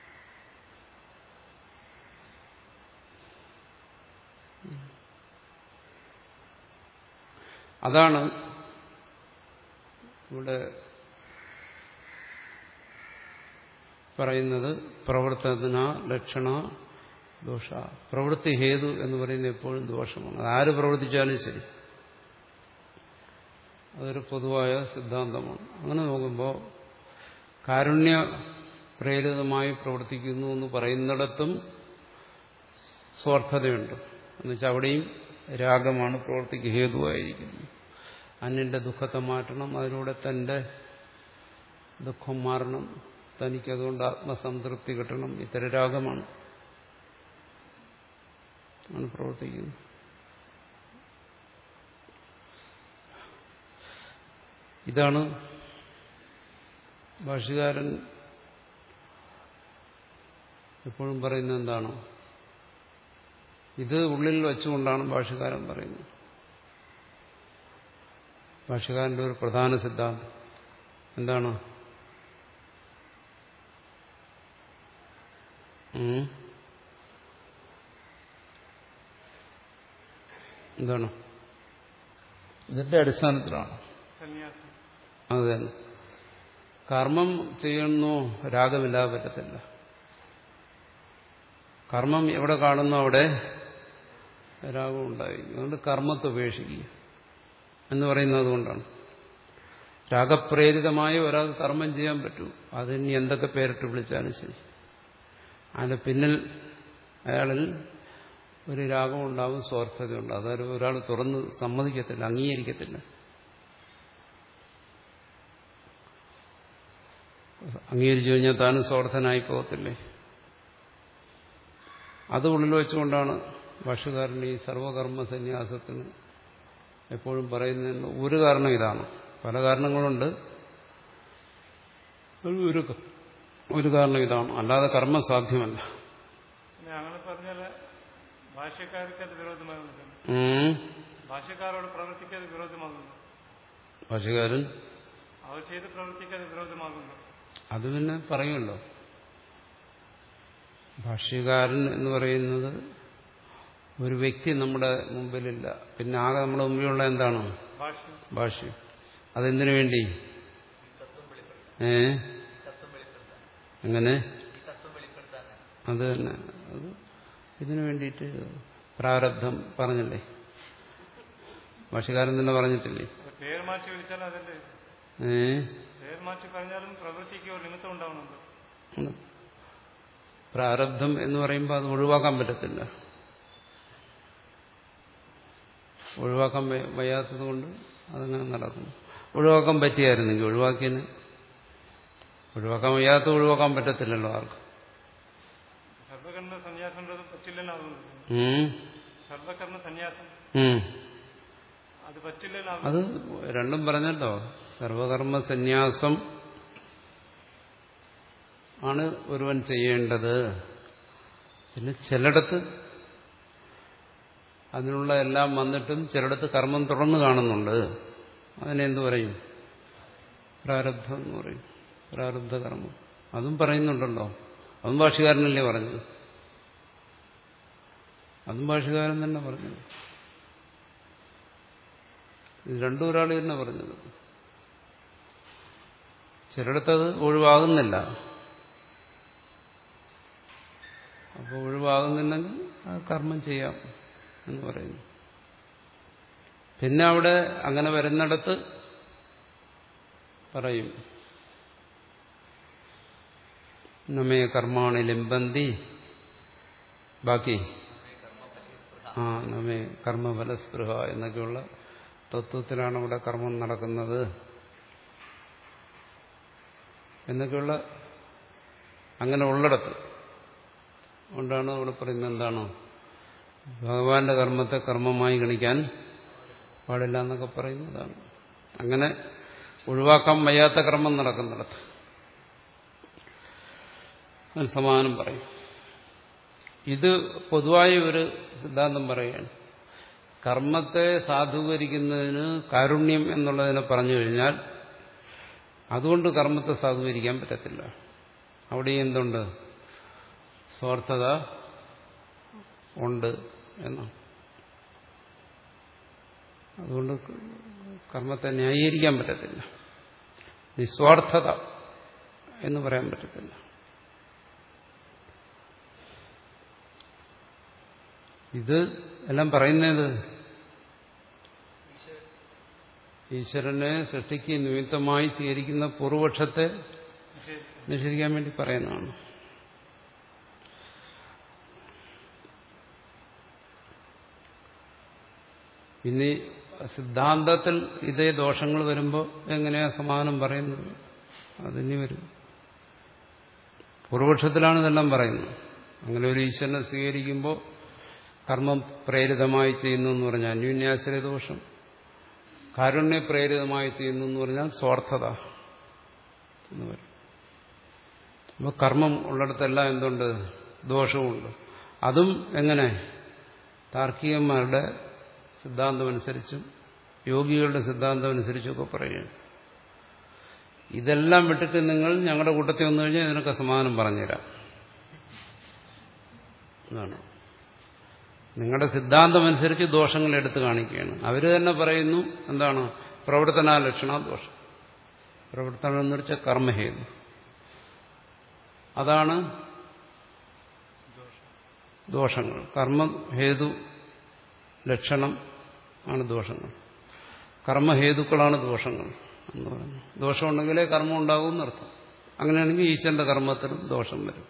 അതാണ് ഇവിടെ പറയുന്നത് പ്രവർത്തന ലക്ഷണ ദോഷ. പ്രവൃത്തി ഹേതു എന്ന് പറയുന്നത് എപ്പോഴും ദോഷമാണ്. ആര് പ്രവർത്തിച്ചാലും ശരി, അതൊരു പൊതുവായ സിദ്ധാന്തമാണ്. അങ്ങനെ നോക്കുമ്പോൾ കാരുണ്യ പ്രേരിതമായി പ്രവർത്തിക്കുന്നു എന്ന് പറയുന്നിടത്തും സ്വാർത്ഥതയുണ്ട്. എന്നുവെച്ചാൽ അവിടെയും രാഗമാണ് പ്രവൃത്തിക്ക് ഹേതുവായിരിക്കുന്നത്. അന്യന്റെ ദുഃഖത്തെ മാറ്റണം, അതിലൂടെ തന്റെ ദുഃഖം മാറണം, തനിക്കതുകൊണ്ട് ആത്മസംതൃപ്തി കിട്ടണം. ഇത്തരം രാഗമാണ് ആണ് പ്രവർത്തിക്കുന്നത്. ഇതാണ് ഭാഷ്യകാരൻ എപ്പോഴും പറയുന്നത്. എന്താണ് ഇത്? ഉള്ളിൽ വെച്ചുകൊണ്ടാണ് ഭാഷ്യകാരൻ പറയുന്നത്. ഭാഷ്യകാരന്റെ ഒരു പ്രധാന സിദ്ധാന്തം എന്താണ്? എന്താണ്? ഇതിന്റെ അടിസ്ഥാനത്തിലാണ്. അത് തന്നെ. കർമ്മം ചെയ്യുന്നു, രാഗമില്ലാതെ പറ്റത്തില്ല. കർമ്മം എവിടെ കാണുന്നു അവിടെ രാഗം ഉണ്ടായി. അതുകൊണ്ട് കർമ്മത്തെ ഉപേക്ഷിക്കുക എന്ന് പറയുന്നത് അതുകൊണ്ടാണ്. രാഗപ്രേരിതമായി ഒരാൾക്ക് കർമ്മം ചെയ്യാൻ പറ്റൂ. അതിന് എന്തൊക്കെ പേരിട്ട് വിളിച്ചാലും ശരി, അതിന്റെ പിന്നിൽ അയാളിൽ ഒരു രാഗം ഉണ്ടാകും, സ്വാർത്ഥതയുണ്ട്. അതൊരു ഒരാൾ തുറന്ന് സമ്മതിക്കത്തില്ല, അംഗീകരിക്കത്തില്ല. അംഗീകരിച്ചു കഴിഞ്ഞാൽ താനും സ്വാർത്ഥനായി പോകത്തില്ലേ? അത് ഉള്ളിൽ വെച്ചുകൊണ്ടാണ് ഭാഷ്യകാരൻ ഈ സർവകർമ്മ സന്യാസത്തിന് എപ്പോഴും പറയുന്നതിന് ഒരു കാരണം ഇതാണ്. പല കാരണങ്ങളുണ്ട്. ഒരു ഒരു കാരണം ഇതാണ്, അല്ലാതെ കർമ്മം സാധ്യമല്ല. അങ്ങനെ പറഞ്ഞാൽ ഭാഷ്യക്കാർക്ക് അത് വിരോധമാകുന്നു. ഭാഷ്യക്കാരോട് പ്രവർത്തിക്കാതെ വിരോധമാകുന്നു. ഭാഷ്യകാരൻ അവർ ചെയ്ത് പ്രവർത്തിക്കാതെ വിരോധമാകുന്നു. അത് പിന്നെ പറയുമല്ലോ. ഭാഷ്യകാരൻ എന്ന് പറയുന്നത് ഒരു വ്യക്തി നമ്മുടെ മുമ്പിലില്ല. പിന്നെ ആകെ നമ്മുടെ മുമ്പിലുള്ള എന്താണ്? ഭാഷ്യം. അതെന്തിനു വേണ്ടി? ഏ എങ്ങനെ? അത് തന്നെ. അത് ഇതിനു വേണ്ടിയിട്ട് പ്രാരബ്ധം പറഞ്ഞല്ലേ? ഭാഷ്യകാരൻ തന്നെ പറഞ്ഞിട്ടില്ലേ? പേര് മാറ്റി വിളിച്ചാൽ അതല്ലേ? ഏ പേര് മാറ്റി പറഞ്ഞാലും പ്രവൃത്തിക്ക് ഒരു നിമിത്തം ഉണ്ടാവുന്നുണ്ട്. പ്രാരബ്ധം എന്ന് പറയുമ്പോൾ അത് ഒഴിവാക്കാൻ പറ്റത്തില്ല. ഒഴിവാക്കാൻ വയ്യാത്തത് കൊണ്ട് അതങ്ങനെ നടക്കുന്നു. ഒഴിവാക്കാൻ പറ്റിയായിരുന്നെങ്കിൽ ഒഴിവാക്കിയതിന് ഒഴിവാക്കാൻ വയ്യാത്ത ഒഴിവാക്കാൻ പറ്റത്തില്ലല്ലോ ആർക്കും. സർവകർമ്മ സന്യാസം പറ്റില്ലെന്നാകുന്നു. സർവകർമ്മ സന്യാസം അത് പറ്റില്ലെന്നാകുന്നു. അത് രണ്ടും പറഞ്ഞല്ലോ. സർവകർമ്മ സന്യാസം ആണ് ഒരുവൻ ചെയ്യേണ്ടത്. പിന്നെ ചിലയിടത്ത് അതിനുള്ള എല്ലാം വന്നിട്ടും ചിലയിടത്ത് കർമ്മം തുടർന്ന് കാണുന്നുണ്ട്. അതിനെന്ത് പറയും? പ്രാരബ്ധം എന്ന് പറയും. പ്രാരബ്ധ കർമ്മം അതും പറയുന്നുണ്ടല്ലോ. അതും ഭാഷ്യകാരനല്ലേ പറഞ്ഞത്? അതും ഭാഷ്യകാരൻ തന്നെ പറഞ്ഞത്. ഇത് രണ്ടും ഒരാൾ തന്നെ പറഞ്ഞത്. ചിലയിടത്തത് ഒഴിവാകുന്നില്ല. അപ്പോൾ ഒഴിവാകുന്നില്ലെങ്കിൽ അത് കർമ്മം ചെയ്യാം എന്ന് പറയുന്നു. പിന്നെ അവിടെ അങ്ങനെ വരുന്നിടത്ത് പറയും നമേ കർമാണി ലിംബന്തി. ബാക്കി ആ നമ്മെ കർമ്മഫലസ്പൃഹ എന്നൊക്കെയുള്ള തത്വത്തിലാണ് ഇവിടെ കർമ്മം നടക്കുന്നത് എന്നൊക്കെയുള്ള അങ്ങനെ ഉള്ളിടത്ത് കൊണ്ടാണ് അവിടെ പറയുന്നത് എന്താണ് ഭഗവാന്റെ കർമ്മത്തെ കർമ്മമായി ഗണിക്കാൻ പാടില്ല എന്നൊക്കെ പറയുന്നതാണ്. അങ്ങനെ ഒഴിവാക്കാൻ വയ്യാത്ത കർമ്മം നടക്കുന്നിടത്ത് അതിന് സമാനം പറയും. ഇത് പൊതുവായ ഒരു സിദ്ധാന്തം പറയുകയാണ്. കർമ്മത്തെ സാധൂകരിക്കുന്നതിന് കാരുണ്യം എന്നുള്ളതിനെ പറഞ്ഞു കഴിഞ്ഞാൽ അതുകൊണ്ട് കർമ്മത്തെ സാധൂകരിക്കാൻ പറ്റത്തില്ല. അവിടെ എന്തുണ്ട്? സ്വാർത്ഥത ഉണ്ട് എന്നാണ്. അതുകൊണ്ട് കർമ്മത്തെ ന്യായീകരിക്കാൻ പറ്റത്തില്ല. നിസ്വാർത്ഥത എന്ന് പറയാൻ പറ്റത്തില്ല. ഇത് എല്ലാം പറയുന്നത് ഈശ്വരനെ സൃഷ്ടിക്ക് നിമിത്തമായി സ്വീകരിക്കുന്ന പൂർവപക്ഷത്തെ നിഷേധിക്കാൻ വേണ്ടി പറയുന്നതാണ്. ഇനി സിദ്ധാന്തത്തിൽ ഇതേ ദോഷങ്ങൾ വരുമ്പോൾ എങ്ങനെയാ സമാനം പറയുന്നത്? അതിനി വരും. പൂർവപക്ഷത്തിലാണ് ഇതെല്ലാം പറയുന്നത്. അങ്ങനെ ഒരു ഈശ്വരനെ സ്വീകരിക്കുമ്പോൾ കർമ്മം പ്രേരിതമായി ചെയ്യുന്നു എന്ന് പറഞ്ഞാൽ അന്യോന്യാശ്രയ ദോഷം, കാരുണ്യ പ്രേരിതമായി ചെയ്യുന്നു എന്ന് പറഞ്ഞാൽ സ്വാർത്ഥത എന്ന് പറയും. അപ്പോൾ കർമ്മം ഉള്ളിടത്തെല്ലാം എന്തുണ്ട്? ദോഷവുമുണ്ട്. അതും എങ്ങനെ? താർക്കികന്മാരുടെ സിദ്ധാന്തമനുസരിച്ചും യോഗികളുടെ സിദ്ധാന്തമനുസരിച്ചുമൊക്കെ പറയുകയാണ്. ഇതെല്ലാം വിട്ടിട്ട് നിങ്ങൾ ഞങ്ങളുടെ കൂട്ടത്തിൽ വന്നു കഴിഞ്ഞാൽ ഇതിനൊക്കെ സമാനം പറഞ്ഞുതരാം എന്നാണ്. നിങ്ങളുടെ സിദ്ധാന്തമനുസരിച്ച് ദോഷങ്ങൾ എടുത്തു കാണിക്കുകയാണ്. അവർ തന്നെ പറയുന്നു എന്താണ്? പ്രവർത്തനാലക്ഷണ ദോഷം. പ്രവർത്തനം എന്ന് വെച്ചാൽ കർമ്മഹേതു. അതാണ് ദോഷങ്ങൾ. കർമ്മം ഹേതു ലക്ഷണം ആണ് ദോഷങ്ങൾ. കർമ്മഹേതുക്കളാണ് ദോഷങ്ങൾ എന്ന് പറഞ്ഞു. ദോഷമുണ്ടെങ്കിലേ കർമ്മം ഉണ്ടാകും എന്നർത്ഥം. അങ്ങനെയാണെങ്കിൽ ഈശ്വരന്റെ കർമ്മത്തിനും ദോഷം വരും.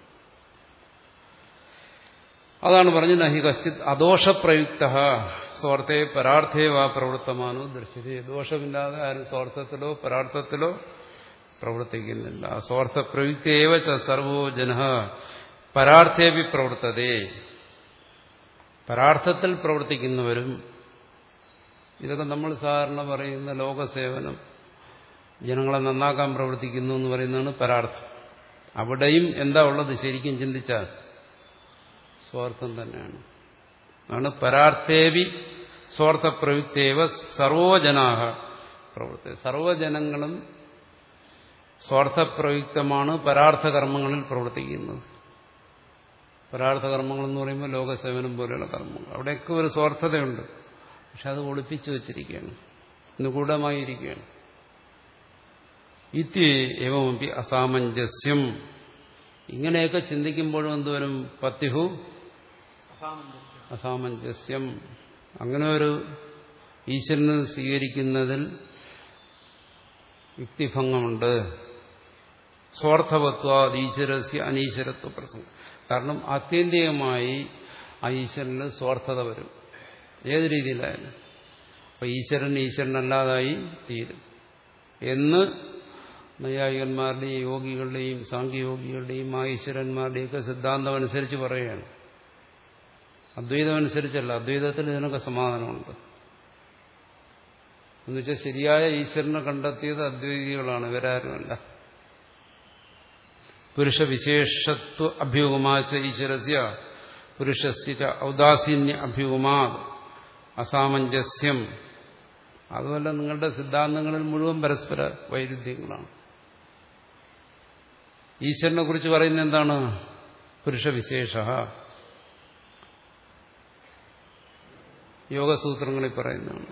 അതാണ് പറഞ്ഞു നഹി കശ്ചിത് അദോഷപ്രയുക്ത സ്വാർത്ഥേ പരാർത്ഥേ വാ പ്രവൃത്തമാനോ ദൃശ്യതേ. ദോഷമില്ലാതെ ആരും സ്വാർത്ഥത്തിലോ പരാർത്ഥത്തിലോ പ്രവർത്തിക്കുന്നില്ല. സ്വാർത്ഥ പ്രയുക്തേവ സർവോ ജന പരാർത്ഥേപി പ്രവർത്തതേ. പരാർത്ഥത്തിൽ പ്രവർത്തിക്കുന്നവരും, ഇതൊക്കെ നമ്മൾ സാധാരണ പറയുന്ന ലോകസേവനം, ജനങ്ങളെ നന്നാക്കാൻ പ്രവർത്തിക്കുന്നു എന്ന് പറയുന്നതാണ് പരാർത്ഥം. അവിടെയും എന്താ ഉള്ളത്? ശരിക്കും ചിന്തിച്ചാൽ സ്വാർത്ഥം തന്നെയാണ്. അതാണ് പരാർത്ഥേവി സ്വാർത്ഥ പ്രയുക്തേവ സർവോജനാഹ പ്രവൃത്തി. സർവജനങ്ങളും സ്വാർത്ഥപ്രയുക്തമാണ് പരാർത്ഥ കർമ്മങ്ങളിൽ പ്രവർത്തിക്കുന്നത്. പരാർത്ഥ കർമ്മങ്ങൾ എന്ന് പറയുമ്പോൾ ലോകസേവനം പോലെയുള്ള കർമ്മങ്ങൾ, അവിടെയൊക്കെ ഒരു സ്വാർത്ഥതയുണ്ട്. പക്ഷെ അത് ഒളിപ്പിച്ചു വച്ചിരിക്കുകയാണ്, നിഗൂഢമായിരിക്കുകയാണ്. ഇതി ഏവമപി അസാമഞ്ജസ്യം. ഇങ്ങനെയൊക്കെ ചിന്തിക്കുമ്പോഴും എന്തുവരും? പത്തിഹു അസാമഞ്ജസ്യം. അങ്ങനെ ഒരു ഈശ്വരനെ സ്വീകരിക്കുന്നതിൽ യുക്തിഭംഗമുണ്ട്. സ്വാർത്ഥവത്വാദ് ഈശ്വരസ്യ അനീശ്വരത്വ പ്രസംഗം. കാരണം ആത്യന്തികമായി ആ ഈശ്വരന് സ്വാർത്ഥത വരും, ഏത് രീതിയിലായാലും. അപ്പൊ ഈശ്വരൻ ഈശ്വരനല്ലാതായി തീരും എന്ന് നൈയായികന്മാരുടെയും യോഗികളുടെയും സാങ്കേയോഗികളുടെയും ആ ഈശ്വരന്മാരുടെയൊക്കെ സിദ്ധാന്തം അനുസരിച്ച് പറയുകയാണ്. അദ്വൈതമനുസരിച്ചല്ല. അദ്വൈതത്തിൽ ഇതിനൊക്കെ സമാധാനമുണ്ട്. എന്നുവെച്ചാൽ ശരിയായ ഈശ്വരനെ കണ്ടെത്തിയത് അദ്വൈതികളാണ്, ഇവരാരുമല്ല. പുരുഷവിശേഷത്വ അഭ്യൂഹമാച്ച ഈശ്വരസ്യ പുരുഷസ്യ ഔദാസീന്യ അഭ്യൂഹമാ അസാമഞ്ജസ്യം. അതുമല്ല, നിങ്ങളുടെ സിദ്ധാന്തങ്ങളിൽ മുഴുവൻ പരസ്പര വൈരുദ്ധ്യങ്ങളാണ്. ഈശ്വരനെ കുറിച്ച് പറയുന്നത് എന്താണ്? പുരുഷവിശേഷ. യോഗസൂത്രങ്ങളിൽ പറയുന്നതാണ്.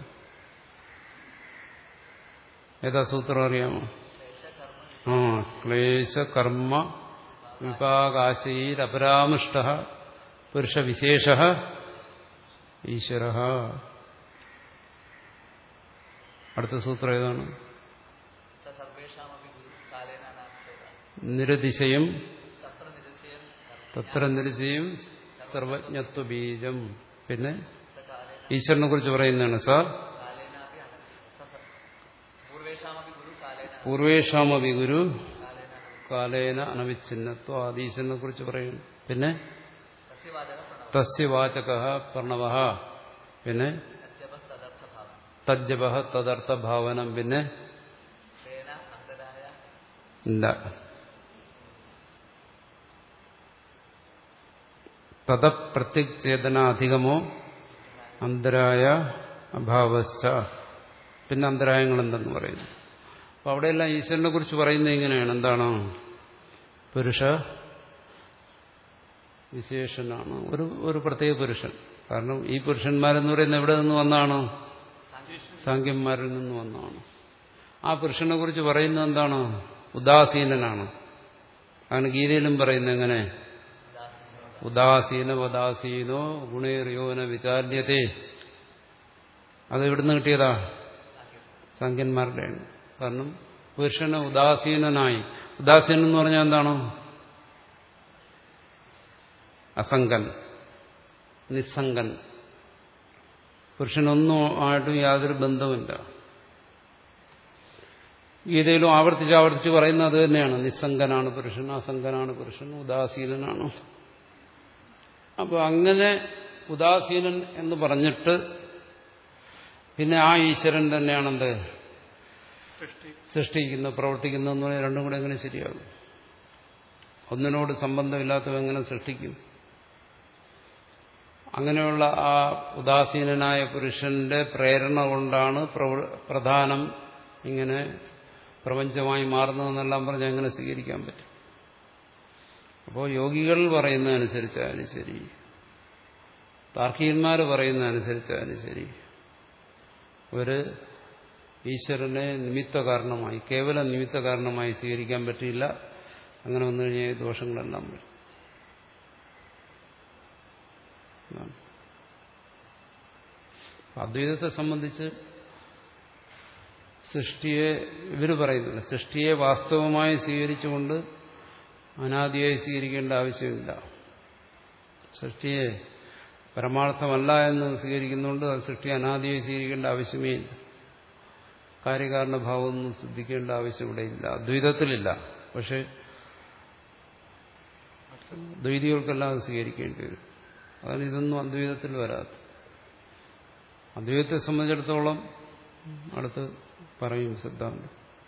ഏതാ സൂത്രം അറിയാമോ? ആ ക്ലേശകർമ്മ വിപാകാശൈരപരാമൃഷ്ട പുരുഷവിശേഷ ഈശ്വര. അടുത്ത സൂത്രം ഏതാണ്? നിരതിശയം തത്ര നിരതിശയം സർവജ്ഞത്വ ബീജം. പിന്നെ ഈശ്വരനെ കുറിച്ച് പറയുന്നതാണ്. സ പൂർവേഷാമപി ഗുരു കാലേന അനവിച്ഛിന്നത്വ ഈശ്വരനെ കുറിച്ച് പറയുന്നു. പിന്നെ തസ്യ വാചക പ്രണവ, പിന്നെ തജ്ജപ തദർത്ഥഭാവനം, പിന്നെ ഇല്ല തത പ്രത്യക്ചേതനാധികമോ അന്തരായ അഭാവശ്ച, പിന്നെ അന്തരായങ്ങൾ എന്തെന്ന് പറയുന്നു. അപ്പൊ അവിടെയെല്ലാം ഈശ്വരനെ കുറിച്ച് പറയുന്നത് ഇങ്ങനെയാണ്. എന്താണ്? പുരുഷ വിശേഷനാണ്, ഒരു ഒരു പ്രത്യേക പുരുഷൻ. കാരണം ഈ പുരുഷന്മാരെന്ന് പറയുന്നത് എവിടെ നിന്ന് വന്നാണ്? സാഖ്യന്മാരിൽ നിന്ന് വന്നാണ്. ആ പുരുഷനെ കുറിച്ച് പറയുന്നത് എന്താണ്? ഉദാസീനനാണ്. അതാണ് ഗീതയിലും പറയുന്നത്. എങ്ങനെ? ഉദാസീന ഉദാസീനോ ഗുണേറിയോന വിചാര്യതേ. അത് എവിടുന്ന് കിട്ടിയതാ? സാഖ്യന്മാരുടെയാണ്. കാരണം പുരുഷന് ഉദാസീനനായി. ഉദാസീനൻ എന്ന് പറഞ്ഞാൽ എന്താണ്? അസംഗൻ, നിസ്സംഗൻ. പുരുഷനൊന്നും ആയിട്ടും യാതൊരു ബന്ധവുമില്ല. ഗീതയിലും ആവർത്തിച്ച് ആവർത്തിച്ച് പറയുന്നത് അത് തന്നെയാണ്. നിസ്സംഗനാണ് പുരുഷൻ, അസംഗനാണ് പുരുഷൻ, ഉദാസീനനാണ്. അപ്പോൾ അങ്ങനെ ഉദാസീനൻ എന്ന് പറഞ്ഞിട്ട് പിന്നെ ആ ഈശ്വരൻ തന്നെയാണെന്ത് സൃഷ്ടിക്കുന്നത്, പ്രവർത്തിക്കുന്നതെന്ന് പറഞ്ഞാൽ രണ്ടും കൂടെ എങ്ങനെ ശരിയാകും? ഒന്നിനോട് സംബന്ധമില്ലാത്തവ എങ്ങനെ സൃഷ്ടിക്കും? അങ്ങനെയുള്ള ആ ഉദാസീനനായ പുരുഷന്റെ പ്രേരണ കൊണ്ടാണ് പ്രധാനം ഇങ്ങനെ പ്രപഞ്ചമായി മാറുന്നതെന്നെല്ലാം പറഞ്ഞ് എങ്ങനെ സ്വീകരിക്കാൻ പറ്റും? അപ്പോൾ യോഗികൾ പറയുന്നതനുസരിച്ചായാലും ശരി, താർക്കികന്മാർ പറയുന്നതനുസരിച്ചായാലും ശരി, ഒരു ഈശ്വരനെ നിമിത്ത കാരണമായി, കേവല നിമിത്ത കാരണമായി സ്വീകരിക്കാൻ പറ്റില്ല. അങ്ങനെ വന്നു കഴിഞ്ഞാൽ ദോഷങ്ങളെല്ലാം വരും. അദ്വൈതത്തെ സംബന്ധിച്ച് സൃഷ്ടിയെ ഇവർ പറയുന്നില്ല. സൃഷ്ടിയെ വാസ്തവമായി സ്വീകരിച്ചുകൊണ്ട് അനാദിയായി സ്വീകരിക്കേണ്ട ആവശ്യമില്ല. സൃഷ്ടിയെ പരമാർത്ഥമല്ല എന്ന് സ്വീകരിക്കുന്നുണ്ട്. അത് സൃഷ്ടി അനാദിയായി സ്വീകരിക്കേണ്ട ആവശ്യമേ ഇല്ല. കാര്യകാരണഭാവമൊന്നും സിദ്ധിക്കേണ്ട ആവശ്യം ഇവിടെ ഇല്ല, അദ്വൈതത്തിലില്ല. പക്ഷെ ദ്വൈതികൾക്കെല്ലാം അത് സ്വീകരിക്കേണ്ടി വരും. അതാണ് ഇതൊന്നും അദ്വൈതത്തിൽ വരാത്ത. അദ്വൈതത്തെ സംബന്ധിച്ചിടത്തോളം അടുത്ത് പറയും സിദ്ധാന്തം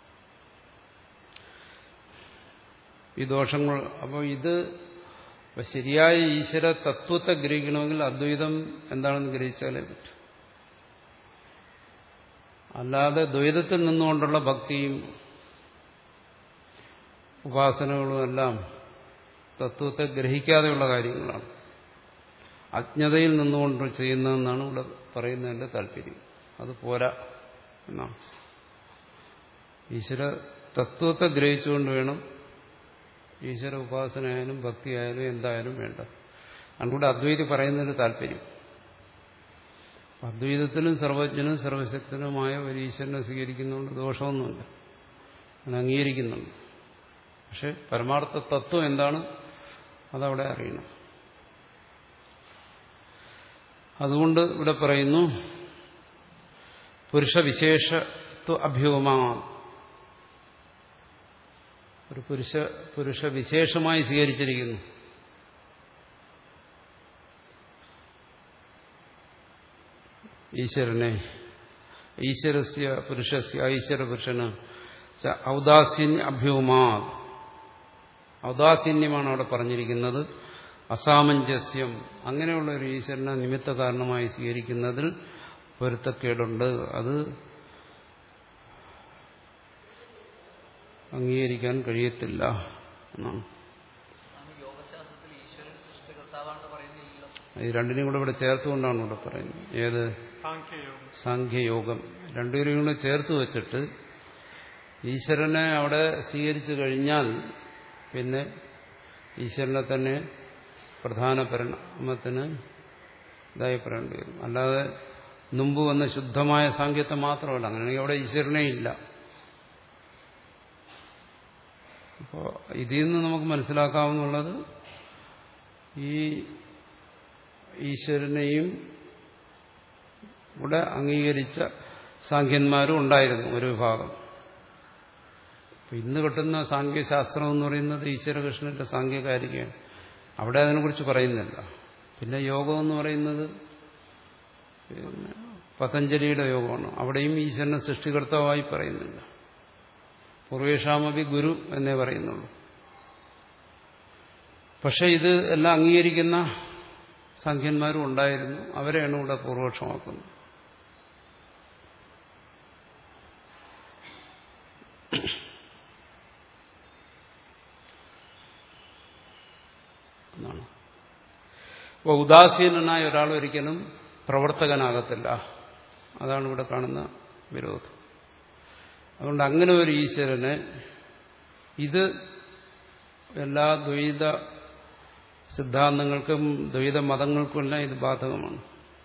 ഈ ദോഷങ്ങൾ. അപ്പോൾ ഇത് ശരിയായ ഈശ്വര തത്വത്തെ ഗ്രഹിക്കണമെങ്കിൽ അദ്വൈതം എന്താണെന്ന് ഗ്രഹിച്ചാലേ പറ്റും. അല്ലാതെ ദ്വൈതത്തിൽ നിന്നുകൊണ്ടുള്ള ഭക്തിയും ഉപാസനകളും എല്ലാം തത്വത്തെ ഗ്രഹിക്കാതെയുള്ള കാര്യങ്ങളാണ്. അജ്ഞതയിൽ നിന്നുകൊണ്ട് ചെയ്യുന്നതെന്നാണ് ഇവിടെ പറയുന്നതിന്റെ താല്പര്യം. അത് പോരാ എന്നാണ്. ഈശ്വര തത്വത്തെ ഗ്രഹിച്ചുകൊണ്ട് വേണം ഈശ്വര ഉപാസനയായാലും ഭക്തിയായാലും എന്തായാലും വേണ്ട. അതുകൊണ്ട് അദ്വൈതി പറയുന്നതിന് താല്പര്യം. അദ്വൈതത്തിലും സർവജ്ഞനും സർവശക്തനുമായ ഒരു ഈശ്വരനെ സ്വീകരിക്കുന്നതുകൊണ്ട് ദോഷമൊന്നുമില്ല, അത് അംഗീകരിക്കുന്നുണ്ട്. പക്ഷെ പരമാർത്ഥ തത്വം എന്താണ് അതവിടെ അറിയണം. അതുകൊണ്ട് ഇവിടെ പറയുന്നു പുരുഷവിശേഷത്വ അഭ്യൂമാ, ഒരു പുരുഷ പുരുഷ വിശേഷമായി സ്വീകരിച്ചിരിക്കുന്നു. ഈശ്വരനെ, ഈശ്വരസ്യ പുരുഷസ്യ ഈശ്വര പുരുഷന് ഔദാസീന്യ അഭ്യൂമാ, ഔദാസീന്യമാണ് അവിടെ പറഞ്ഞിരിക്കുന്നത്. അസാമഞ്ജസ്യം, അങ്ങനെയുള്ള ഒരു ഈശ്വരനെ നിമിത്ത കാരണമായി സ്വീകരിക്കുന്നതിൽ പൊരുത്തക്കേടുണ്ട്. അത് അംഗീകരിക്കാൻ കഴിയത്തില്ല എന്നാണ്. ഈ രണ്ടിനെയും കൂടെ ഇവിടെ ചേർത്തുകൊണ്ടാണ് ഇവിടെ പറയുന്നത്. ഏത്? സാഖ്യയോഗം. രണ്ടുപേരെയും കൂടെ ചേർത്ത് വെച്ചിട്ട് ഈശ്വരനെ അവിടെ സ്വീകരിച്ചു കഴിഞ്ഞാൽ പിന്നെ ഈശ്വരനെ തന്നെ പ്രധാന പരിണാമത്തിന് ഇതായി പറയേണ്ടി വരും. അല്ലാതെ മുമ്പ് വന്ന ശുദ്ധമായ സാഖ്യത്തെ മാത്രമല്ല. അങ്ങനെയാണെങ്കിൽ അവിടെ ഈശ്വരനേ ഇല്ല. അപ്പോൾ ഇതിൽ നിന്ന് നമുക്ക് മനസ്സിലാക്കാവുന്നുള്ളത് ഈ ഈശ്വരനെയും ഇവിടെ അംഗീകരിച്ച സാഖ്യന്മാരും ഉണ്ടായിരുന്നു ഒരു വിഭാഗം. ഇന്ന് കിട്ടുന്ന സാഖ്യശാസ്ത്രം എന്ന് പറയുന്നത് ഈശ്വരകൃഷ്ണന്റെ സാഖ്യകാരികയാണ്. അവിടെ അതിനെക്കുറിച്ച് പറയുന്നില്ല. പിന്നെ യോഗം എന്ന് പറയുന്നത് പതഞ്ജലിയുടെ യോഗമാണ്. അവിടെയും ഈശ്വരനെ സൃഷ്ടികർത്താവായി പറയുന്നില്ല. പൂർവേഷാമപി ഗുരു എന്നേ പറയുന്നുള്ളൂ. പക്ഷെ ഇത് എല്ലാം അംഗീകരിക്കുന്ന സാഖ്യന്മാരും ഉണ്ടായിരുന്നു. അവരെയാണ് ഇവിടെ പൂർവപക്ഷമാക്കുന്നത്. എന്നാണ്. അപ്പോൾ ഉദാസീനനായ ഒരാൾ ഒരിക്കലും പ്രവർത്തകനാകത്തില്ല. അതാണ് ഇവിടെ കാണുന്ന വിരോധം. അതുകൊണ്ട് അങ്ങനെ ഒരു ഈശ്വരനെ, ഇത് എല്ലാ ദ്വൈത സിദ്ധാന്തങ്ങൾക്കും ദ്വൈത മതങ്ങൾക്കുമെല്ലാം ഇത് ബാധകമാണ്.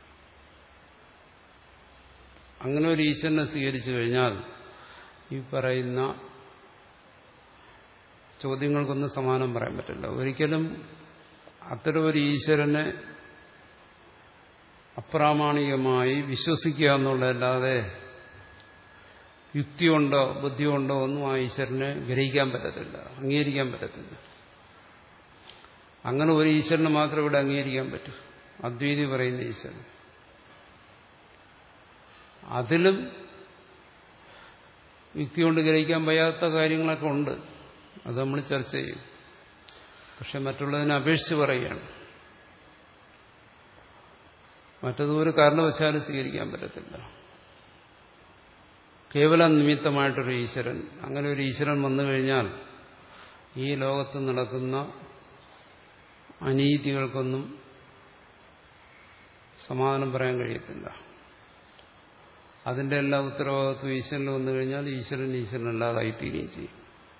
അങ്ങനെ ഒരു ഈശ്വരനെ സ്വീകരിച്ചു കഴിഞ്ഞാൽ ഈ പറയുന്ന ചോദ്യങ്ങൾക്കൊന്നും സമാനം പറയാൻ പറ്റില്ല. ഒരിക്കലും അത്തരം ഒരു ഈശ്വരനെ അപ്രാമാണികമായി വിശ്വസിക്കുക എന്നുള്ളതല്ലാതെ യുക്തി കൊണ്ടോ ബുദ്ധി കൊണ്ടോ ഒന്നും ആ ഈശ്വരനെ ഗ്രഹിക്കാൻ പറ്റത്തില്ല, അംഗീകരിക്കാൻ പറ്റത്തില്ല. അങ്ങനെ ഒരു ഈശ്വരനെ മാത്രം ഇവിടെ അംഗീകരിക്കാൻ പറ്റൂ, അദ്വൈതി പറയുന്ന ഈശ്വരൻ. അതിലും യുക്തി കൊണ്ട് ഗ്രഹിക്കാൻ വയ്യാത്ത കാര്യങ്ങളൊക്കെ ഉണ്ട്, അത് നമ്മൾ ചർച്ച ചെയ്യും. പക്ഷെ മറ്റുള്ളതിനെ അപേക്ഷിച്ച് പറയുകയാണ്. മറ്റത് ഒരു കാരണവശാലും സ്വീകരിക്കാൻ പറ്റത്തില്ല. കേവല നിമിത്തമായിട്ടൊരു ഈശ്വരൻ, അങ്ങനെ ഒരു ഈശ്വരൻ വന്നു കഴിഞ്ഞാൽ ഈ ലോകത്ത് നടക്കുന്ന അനീതികൾക്കൊന്നും സമാധാനം പറയാൻ കഴിയത്തില്ല. അതിന്റെ എല്ലാ ഉത്തരവാദിത്വം ഈശ്വരൻ വന്നു കഴിഞ്ഞാൽ ഈശ്വരൻ ഈശ്വരനല്ലാതായിത്തീരുകയും ചെയ്യും.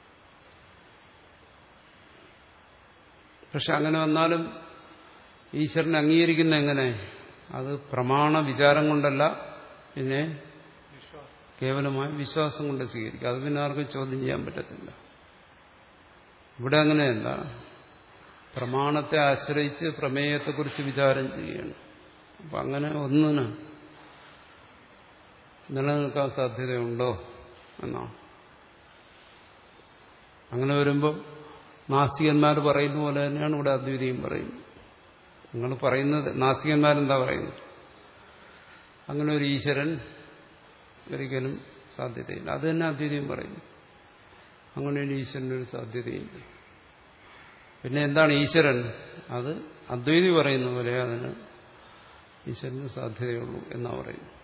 പക്ഷെ അങ്ങനെ വന്നാലും ഈശ്വരനെ അംഗീകരിക്കുന്ന എങ്ങനെ? അത് പ്രമാണ വിചാരം കൊണ്ടല്ല, പിന്നെ കേവലമായ വിശ്വാസം കൊണ്ട് സ്വീകരിക്കുക. അത് പിന്നെ ആർക്കും ചോദ്യം ചെയ്യാൻ പറ്റത്തില്ല. ഇവിടെ അങ്ങനെയല്ല. പ്രമാണത്തെ ആശ്രയിച്ച് പ്രമേയത്തെക്കുറിച്ച് വിചാരം ചെയ്യുകയാണ്. അപ്പം അങ്ങനെ ഒന്നിന് നിലനിൽക്കാൻ സാധ്യതയുണ്ടോ എന്നാണ്. അങ്ങനെ വരുമ്പോൾ നാസ്തികന്മാർ പറയുന്ന പോലെ തന്നെയാണ് ഇവിടെ അദ്വൈതിയും പറയുന്നത്. നിങ്ങൾ പറയുന്നത്, നാസ്തികന്മാരെന്താ പറയുന്നത്? അങ്ങനെ ഒരു ഈശ്വരൻ ഒരിക്കലും സാധ്യതയില്ല. അത് തന്നെ അദ്വൈതിയും പറയുന്നു. അങ്ങനെ ഒരു ഈശ്വരനൊരു സാധ്യതയില്ല. പിന്നെ എന്താണ് ഈശ്വരൻ? അത് അദ്വൈതി പറയുന്ന പോലെ അതിന് ഈശ്വരന് സാധ്യതയുള്ളൂ എന്നാ പറയുന്നു.